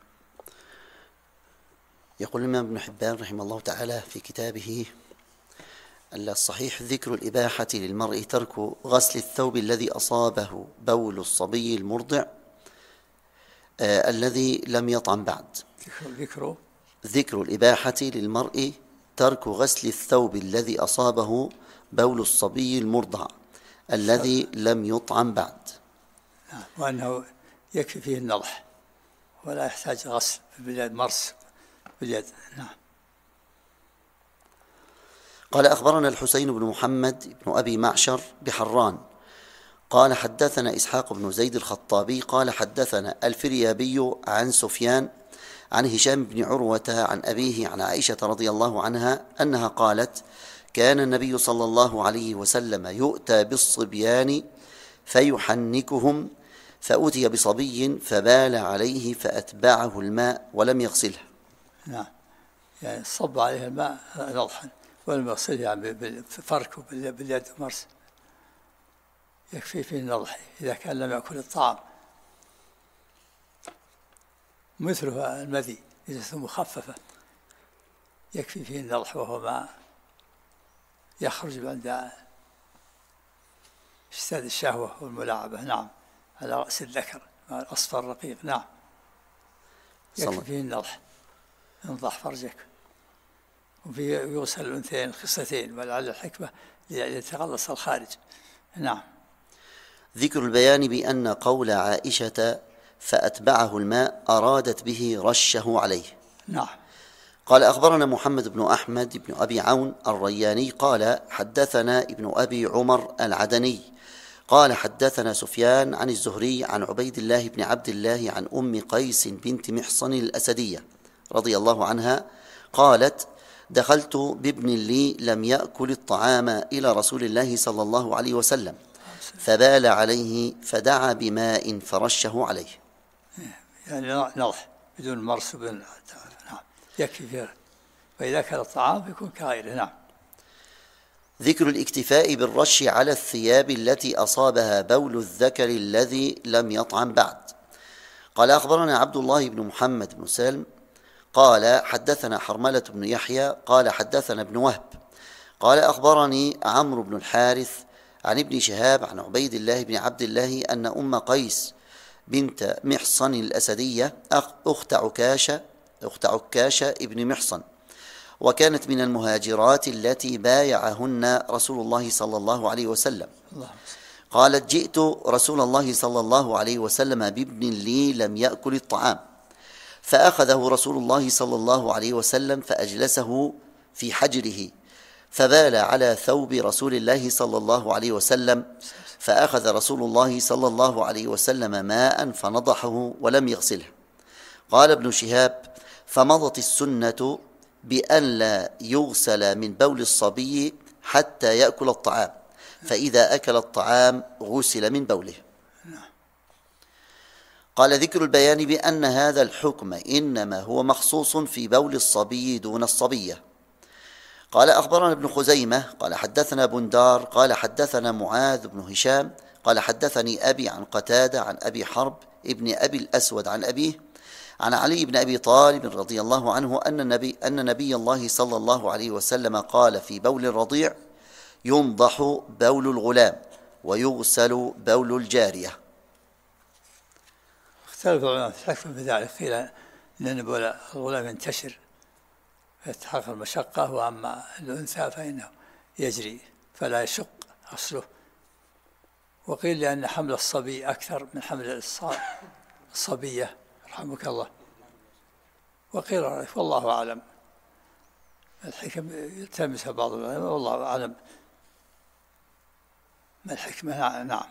يقول الإمام ابن حبان رحمه الله تعالى في كتابه الصحيح ذكر الإباحة للمرء ترك غسل الثوب الذي أصابه بول الصبي المرضع الذي لم يطعم بعد. ذكر الإباحة للمرء ترك غسل الثوب الذي أصابه بول الصبي المرضع الذي لم يطعم بعد، وأنه يكفي فيه النضح ولا يحتاج غسل باليد، مرس باليد. نعم. قال أخبرنا الحسين بن محمد بن أبي معشر بحران قال حدثنا إسحاق بن زيد الخطابي قال حدثنا الفريابي عن سفيان عن هشام بن عروة عن أبيه عن عائشة رضي الله عنها أنها قالت كان النبي صلى الله عليه وسلم يؤتى بالصبيان فيحنكهم، فأتي بصبي فبال عليه فأتبعه الماء ولم يغسله. نعم، يعني صب عليه الماء نضحا ولم يغسله، يعني بفركه باليد مرس يكفي فيه النضح إذا كان لم يأكل الطعام، مثله المذي إذا ثم مخففة يكفي فيه النضح وهو ما يخرج عند اشتد الشهوة والملاعبة. نعم، على رأس الذكر مع الأصفر الرقيق. نعم، يكفي فيه النضح، ينضح فرجك، وفي يغسل الأنثيين خصتين ولعل الحكمة ليتخلص الخارج. نعم. ذكر البيان بأن قول عائشة فأتبعه الماء أرادت به رشه عليه. نعم. قال أخبرنا محمد بن أحمد بن أبي عون الرياني قال حدثنا ابن أبي عمر العدني قال حدثنا سفيان عن الزهري عن عبيد الله بن عبد الله عن أم قيس بنت محصن الأسدية رضي الله عنها قالت: دخلت بابن لي لم يأكل الطعام إلى رسول الله صلى الله عليه وسلم فبال عليه فدعا بماء فرشه عليه. يعني نضح بدون مرس وبدون نعم يكفي فيه، فإذا كان الطعام يكون كغيره. نعم. ذكر الاكتفاء بالرش على الثياب التي أصابها بول الذكر الذي لم يطعم بعد. قال: أخبرنا عبد الله بن محمد بن سلم قال حدثنا حرملة بن يحيى قال حدثنا ابن وهب قال أخبرني عمرو بن الحارث عن ابن شهاب عن عبيد الله بن عبد الله أن أم قيس بنت محصن الأسدية أخت عكاشة ابن محصن، وكانت من المهاجرات التي بايعهن رسول الله صلى الله عليه وسلم، قالت: جئت رسول الله صلى الله عليه وسلم بابن لي لم يأكل الطعام، فأخذه رسول الله صلى الله عليه وسلم فأجلسه في حجره، فبال على ثوب رسول الله صلى الله عليه وسلم، فأخذ رسول الله صلى الله عليه وسلم ماء فنضحه ولم يغسله. قال ابن شهاب: فمضت السنة بأن لا يغسل من بول الصبي حتى يأكل الطعام، فإذا أكل الطعام غسل من بوله. قال: ذكر البيان بأن هذا الحكم إنما هو مخصوص في بول الصبي دون الصبية. قال: أخبرنا ابن خزيمة قال حدثنا بندار قال حدثنا معاذ بن هشام قال حدثني أبي عن قتادة عن أبي حرب ابن أبي الأسود عن أبيه عن علي بن أبي طالب رضي الله عنه أن نبي الله صلى الله عليه وسلم قال في بول الرضيع: ينضح بول الغلام ويغسل بول الجارية. اختلف العلماء في الحكم بذلك، قيل أن بول الغلام ينتشر فيتحقق المشقة، وأما الأنثى فإنه يجري فلا يشق غسله، وقيل لأن حمل الصبي أكثر من حمل الصبية رحمك الله، وقيل والله أعلم. الحكم يلتمسها بعض العلماء والله أعلم ما الحكمة. نعم.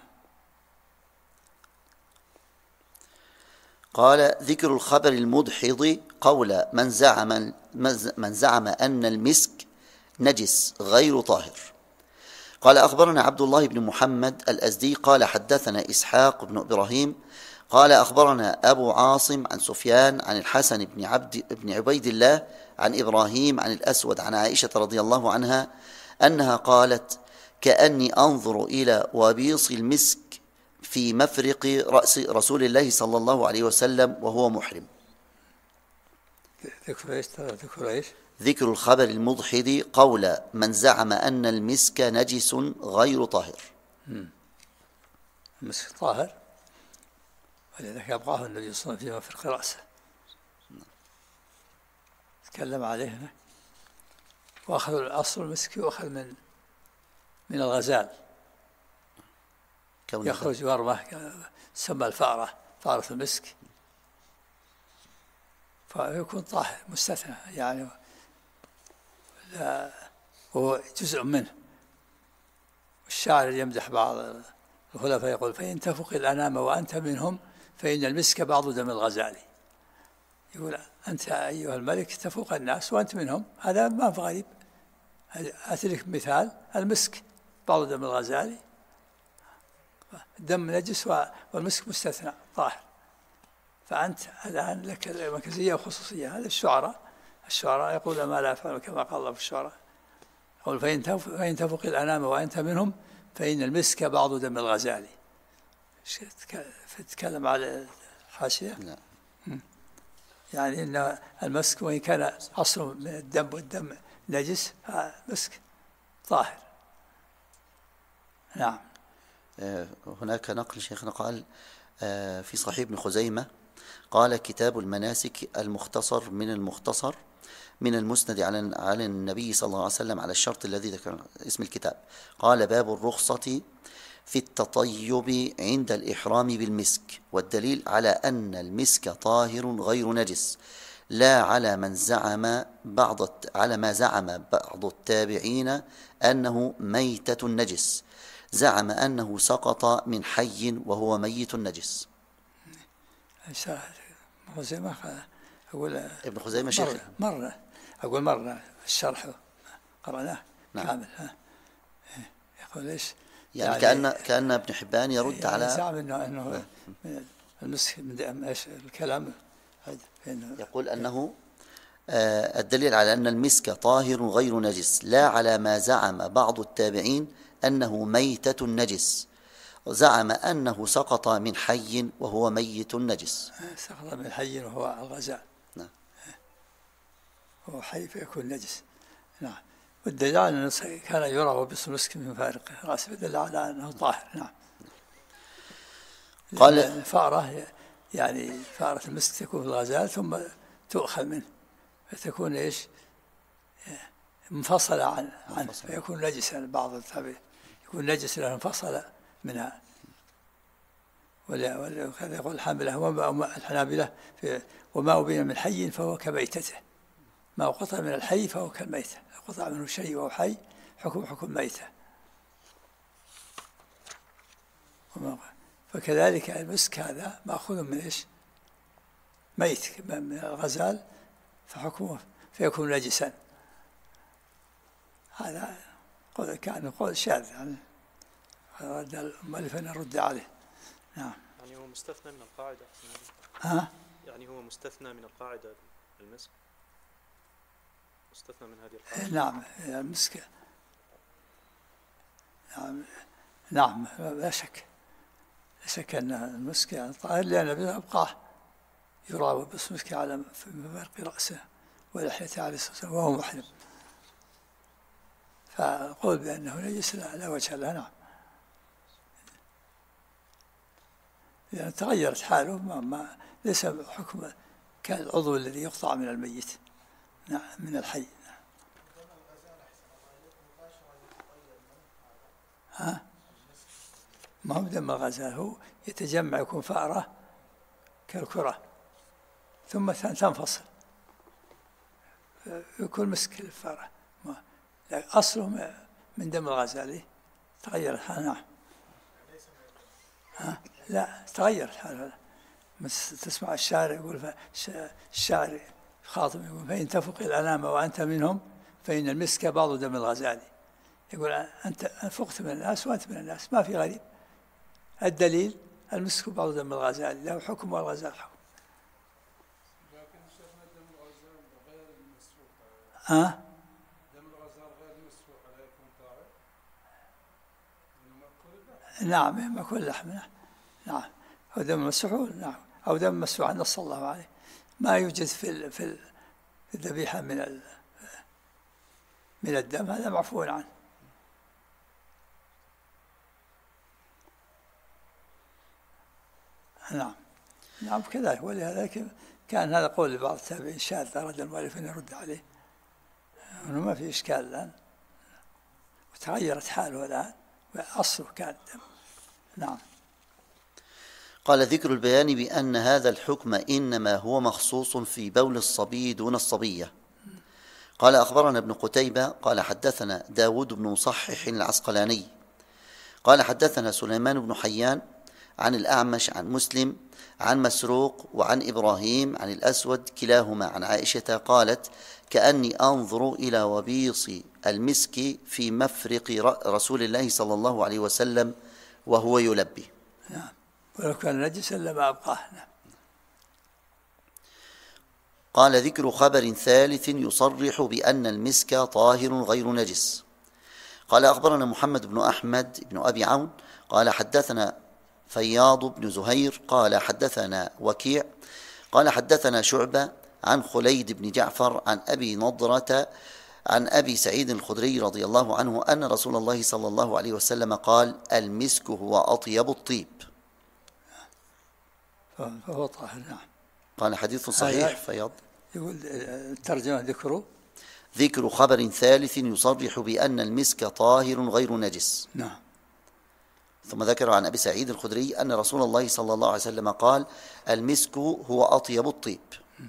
قال: ذكر الخبر المدحض قول من زعم أن المسك نجس غير طاهر. قال: أخبرنا عبد الله بن محمد الأزدي قال حدثنا إسحاق بن إبراهيم قال أخبرنا أبو عاصم عن سفيان عن الحسن بن عبيد الله عن إبراهيم عن الأسود عن عائشة رضي الله عنها أنها قالت: كأني أنظر إلى وبيص المسك في مفرق رأس رسول الله صلى الله عليه وسلم وهو محرم. ذكر الخبر المضحد قول من زعم أن المسك نجس غير طاهر. المسك طاهر، ولذلك أبقاه النبي صلى الله عليه وسلم في مفرق رأسه، تكلم عليه هنا. وأخذ الأصل المسك يؤخذ من الغزال، يخرج ورمه تسمى الفأرة، فأرة المسك، فيكون طاهر مستثنى يعني، وهو جزء منه. والشاعر يمدح بعض الخلفاء يقول: فإن تفق الأنام وأنت منهم فإن المسك بعض دم الغزال. يقول أنت أيها الملك تفوق الناس وأنت منهم، هذا ما في غريب. أتلك مثال: المسك بعض دم الغزال، الدم نجس والمسك مستثنى طاهر، فأنت الآن لك مركزية وخصوصية. هذا الشعراء يقول ما لا يفعل كما قال الله في الشعراء، يقول: فإن تفق الأنام وأنت منهم فإن المسك بعض دم الغزال. تتكلم على الحاشية. يعني إن المسك وإن كان أصله من الدم والدم نجس فمسك طاهر. نعم. هناك نقل شيخنا قال في صحيح ابن خزيمة قال: كتاب المناسك المختصر من المختصر من المسند على النبي صلى الله عليه وسلم على الشرط الذي ذكر اسم الكتاب. قال: باب الرخصة في التطيب عند الإحرام بالمسك، والدليل على أن المسك طاهر غير نجس، لا على ما زعم بعض التابعين أنه ميتة نجس، زعم أنه سقط من حي وهو ميت نجس. ابن خزيمة شيخ مرة أقول مرة الشرح قرأناه نعم. كامل. يقول إيش يعني كأن ابن حبان يرد على زعم أنه من المسك من إيش الكلام. يقول أنه الدليل على أن المسك طاهر غير نجس، لا على ما زعم بعض التابعين أنه ميتة نجس، زعم أنه سقط من حي وهو ميت نجس. سقط من حي وهو الغزال. نعم. هو حي فيكون نجس. نعم. والدليل على أنه كان يرى وبص مسك من فارق رأسه دل على أنه طاهر. نعم. قال الفأرة يعني فأرة المسك تكون في الغزال ثم تؤخذ منه فتكون إيش منفصلة عنه فيكون نجسا. بعض التابعين يكون نجس لأنه انفصل منها. وكذا يقول الحنابلة وما أبين من حي فهو كميتته، ما قطع من الحي فهو كالميتة، قطع منه شيء وهو حي حكم ميتة. فكذلك المسك هذا مأخوذ من إيش ميت من الغزال فحكمه فيكون نجسا. هذا كان قول شاذ يعني رد المؤلف أن يرد عليه. نعم. يعني هو مستثنى من القاعدة. يعني هو مستثنى من القاعدة المسك، مستثنى من هذه القاعدة. نعم المسك. نعم لا شك أن المسك يعني طاهر لأن أبقاه يراوي بس مسك على في مفارق رأسه ولحيته عليه الصلاة والسلام وهو محرم، فقول بأنه نجس لا وجه له. نعم. لأن تغيرت حاله ما ليس حكم كالعضو الذي يقطع من الميت. نعم من الحي. ما هو دم الغزال، هو يتجمع يكون فأرة كالكرة ثم تنفصل يكون مسك الفأرة. أصله من دم الغزال تغيرت حاله. نعم. لا تغيرت حاله. تسمع الشاعر يقول الشاعر خاطب يقول فإن تفق الأنام وأنت منهم فإن المسك بعض دم الغزال. يقول أنت فقت من الناس وأنت من الناس ما في غريب. الدليل المسك بعض دم الغزال له حكم والغزال حكم. لكن شيخنا دم الغزال غير المسفوح. دم الغزال غير المسفوح لا يكون طاهر؟ نعم مأكول لحم. نعم أو دم مسفوح. نعم أو دم مسفوح نص الله عليه. ما يوجد في الذبيحة من الدم هذا معفو عنه. نعم كذلك. ولهذا كان هذا قول لبعض التابعين شاذ أراد المؤلف أن يرد عليه أنه ما في إشكال الآن وتغيرت حاله الآن وأصله كان الدم. نعم. قال ذكر البيان بأن هذا الحكم إنما هو مخصوص في بول الصبي دون الصبية. قال أخبرنا ابن قتيبة قال حدثنا داود بن مصحح العسقلاني قال حدثنا سليمان بن حيان عن الأعمش عن مسلم عن مسروق وعن إبراهيم عن الأسود كلاهما عن عائشة قالت كأني أنظر إلى وبيص المسك في مفرق رسول الله صلى الله عليه وسلم وهو يلبي. نعم. ولو كان نجسا لما أبقاه. قال ذكر خبر ثالث يصرح بأن المسك طاهر غير نجس. قال أخبرنا محمد بن أحمد بن أبي عون قال حدثنا فياض بن زهير قال حدثنا وكيع قال حدثنا شعبة عن خليد بن جعفر عن أبي نضرة عن أبي سعيد الخدري رضي الله عنه أن رسول الله صلى الله عليه وسلم قال المسك هو أطيب الطيب. فهو طاهر. نعم. قال حديث صحيح. فياض يقول الترجمة ذكر خبر ثالث يصرح بأن المسك طاهر غير نجس. نعم. ثم ذكر عن أبي سعيد الخدري أن رسول الله صلى الله عليه وسلم قال المسك هو أطيب الطيب.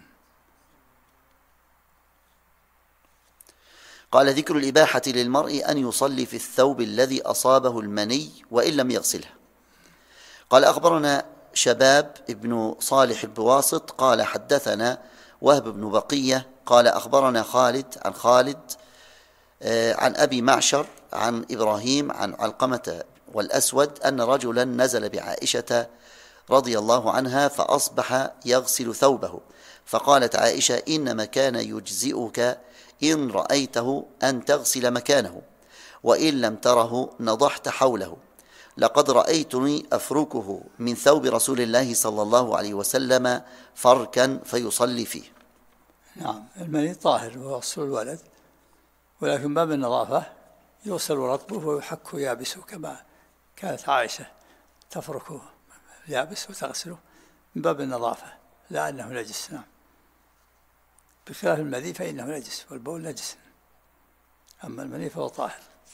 قال ذكر الإباحة للمرء أن يصلي في الثوب الذي أصابه المني وإن لم يغسله. قال أخبرنا شباب ابن صالح البواسط قال حدثنا وهب بن بقية قال أخبرنا خالد عن خالد عن أبي معشر عن إبراهيم عن علقمة والأسود أن رجلا نزل بعائشة رضي الله عنها فأصبح يغسل ثوبه، فقالت عائشة: إنما كان يجزئك إن رأيته أن تغسل مكانه، وإن لم تره نضحت حوله. لقد رأيتني أفركه من ثوب رسول الله صلى الله عليه وسلم فركا فيصلي فيه. نعم، المني طاهر وهو أصل الولد، ولكن باب النظافة يغسل رطبه ويحك يابسه، كما كانت عائشة تفركه يابس وتغسله من باب النظافة، لا أنه نجس. نعم، بخلاف المذي فإنه نجس، والبول نجس، أما المني فهو طاهر.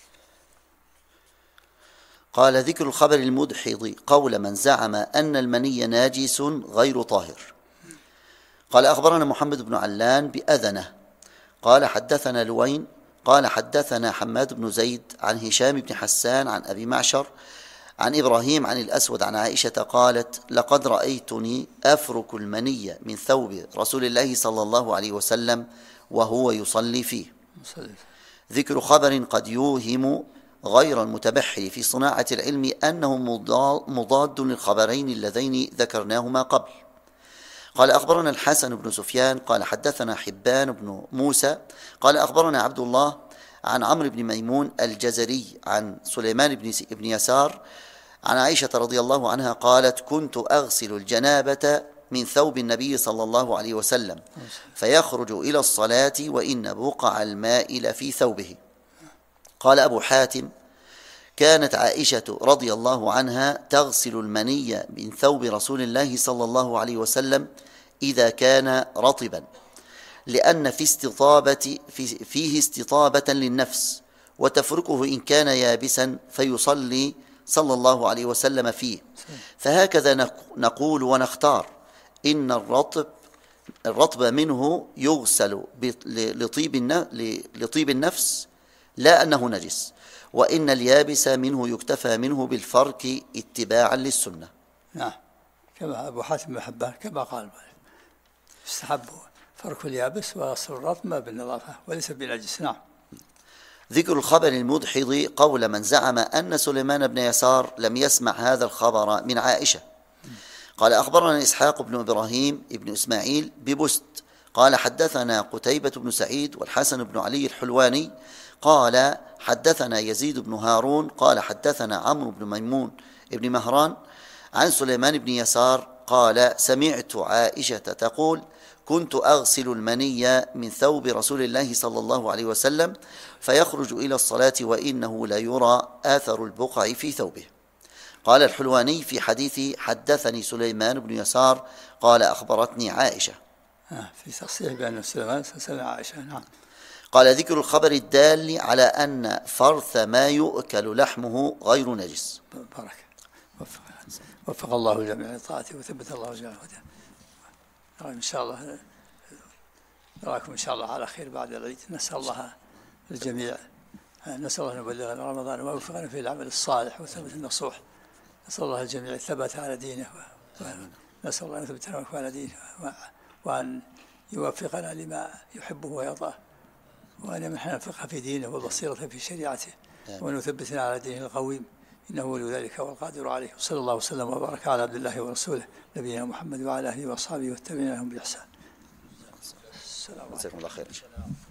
قال: ذكر الخبر المدحض قول من زعم أن المني ناجس غير طاهر. قال: أخبرنا محمد بن علان بأذنه قال حدثنا لوين قال حدثنا حماد بن زيد عن هشام بن حسان عن أبي معشر عن إبراهيم عن الأسود عن عائشة قالت: لقد رأيتني أفرك المني من ثوب رسول الله صلى الله عليه وسلم وهو يصلي فيه. ذكر خبر قد يوهم غير المتبحر في صناعة العلم أنه مضاد للخبرين اللذين ذكرناهما قبل. قال: أخبرنا الحسن بن سفيان قال حدثنا حبان بن موسى قال أخبرنا عبد الله عن عمرو بن ميمون الجزري عن سليمان بن يسار عن عائشة رضي الله عنها قالت: كنت أغسل الجنابة من ثوب النبي صلى الله عليه وسلم فيخرج إلى الصلاة وإن بقع الماء لفي ثوبه. قال أبو حاتم: كانت عائشة رضي الله عنها تغسل المني من ثوب رسول الله صلى الله عليه وسلم إذا كان رطبا، لأن فيه استطابة للنفس، وتفركه إن كان يابسا فيصلي صلى الله عليه وسلم فيه. فهكذا نقول ونختار: إن الرطب منه يغسل لطيب النفس لا أنه نجس، وإن اليابس منه يكتفى منه بالفرك اتباعا للسنة. نعم، كما أبو حاتم بن حبان كما قال: استحب فرك اليابس وغسل الرطب بالنظافة وليس بنجس. نعم. ذكر الخبر المدحض قول من زعم أن سليمان بن يسار لم يسمع هذا الخبر من عائشة. قال: أخبرنا إسحاق بن إبراهيم بن إسماعيل ببست قال حدثنا قتيبة بن سعيد والحسن بن علي الحلواني قال حدثنا يزيد بن هارون قال حدثنا عمرو بن ميمون بن مهران عن سليمان بن يسار قال: سمعت عائشة تقول: كنت أغسل المني من ثوب رسول الله صلى الله عليه وسلم فيخرج إلى الصلاة وإنه لا يرى آثر البقع في ثوبه. قال الحلواني في حديث حدثني سليمان بن يسار قال أخبرتني عائشة. في تصحيح بأن سليمان سمع عائشة. نعم. قال: ذكر الخبر الدال على أن فرث ما يؤكل لحمه غير نجس. بارك. وفق الله الجميع لطاعته وثبت الله الجميع هداه. إن شاء الله نراكم إن شاء الله على خير بعد العيد. نسأل الله الجميع، نسأل الله أن يبلغنا رمضان ويوفقنا في العمل الصالح وثبت النصوح. نسأل الله الجميع الثبات على دينه، نسأل الله أن يثبتنا على دينه وأن يوفقنا لما يحبه ويرضاه، وأن يمنحنا الفقه في دينه والبصيرة في شريعته، وأن يثبتنا على دينه القويم، إنه ولي ذلك والقادر عليه. وصلى الله وسلم وبارك على عبد الله ورسوله نبينا محمد وعلى آله وأصحابه والتابعين لهم بإحسان. السلام عليكم. جزاكم الله خير.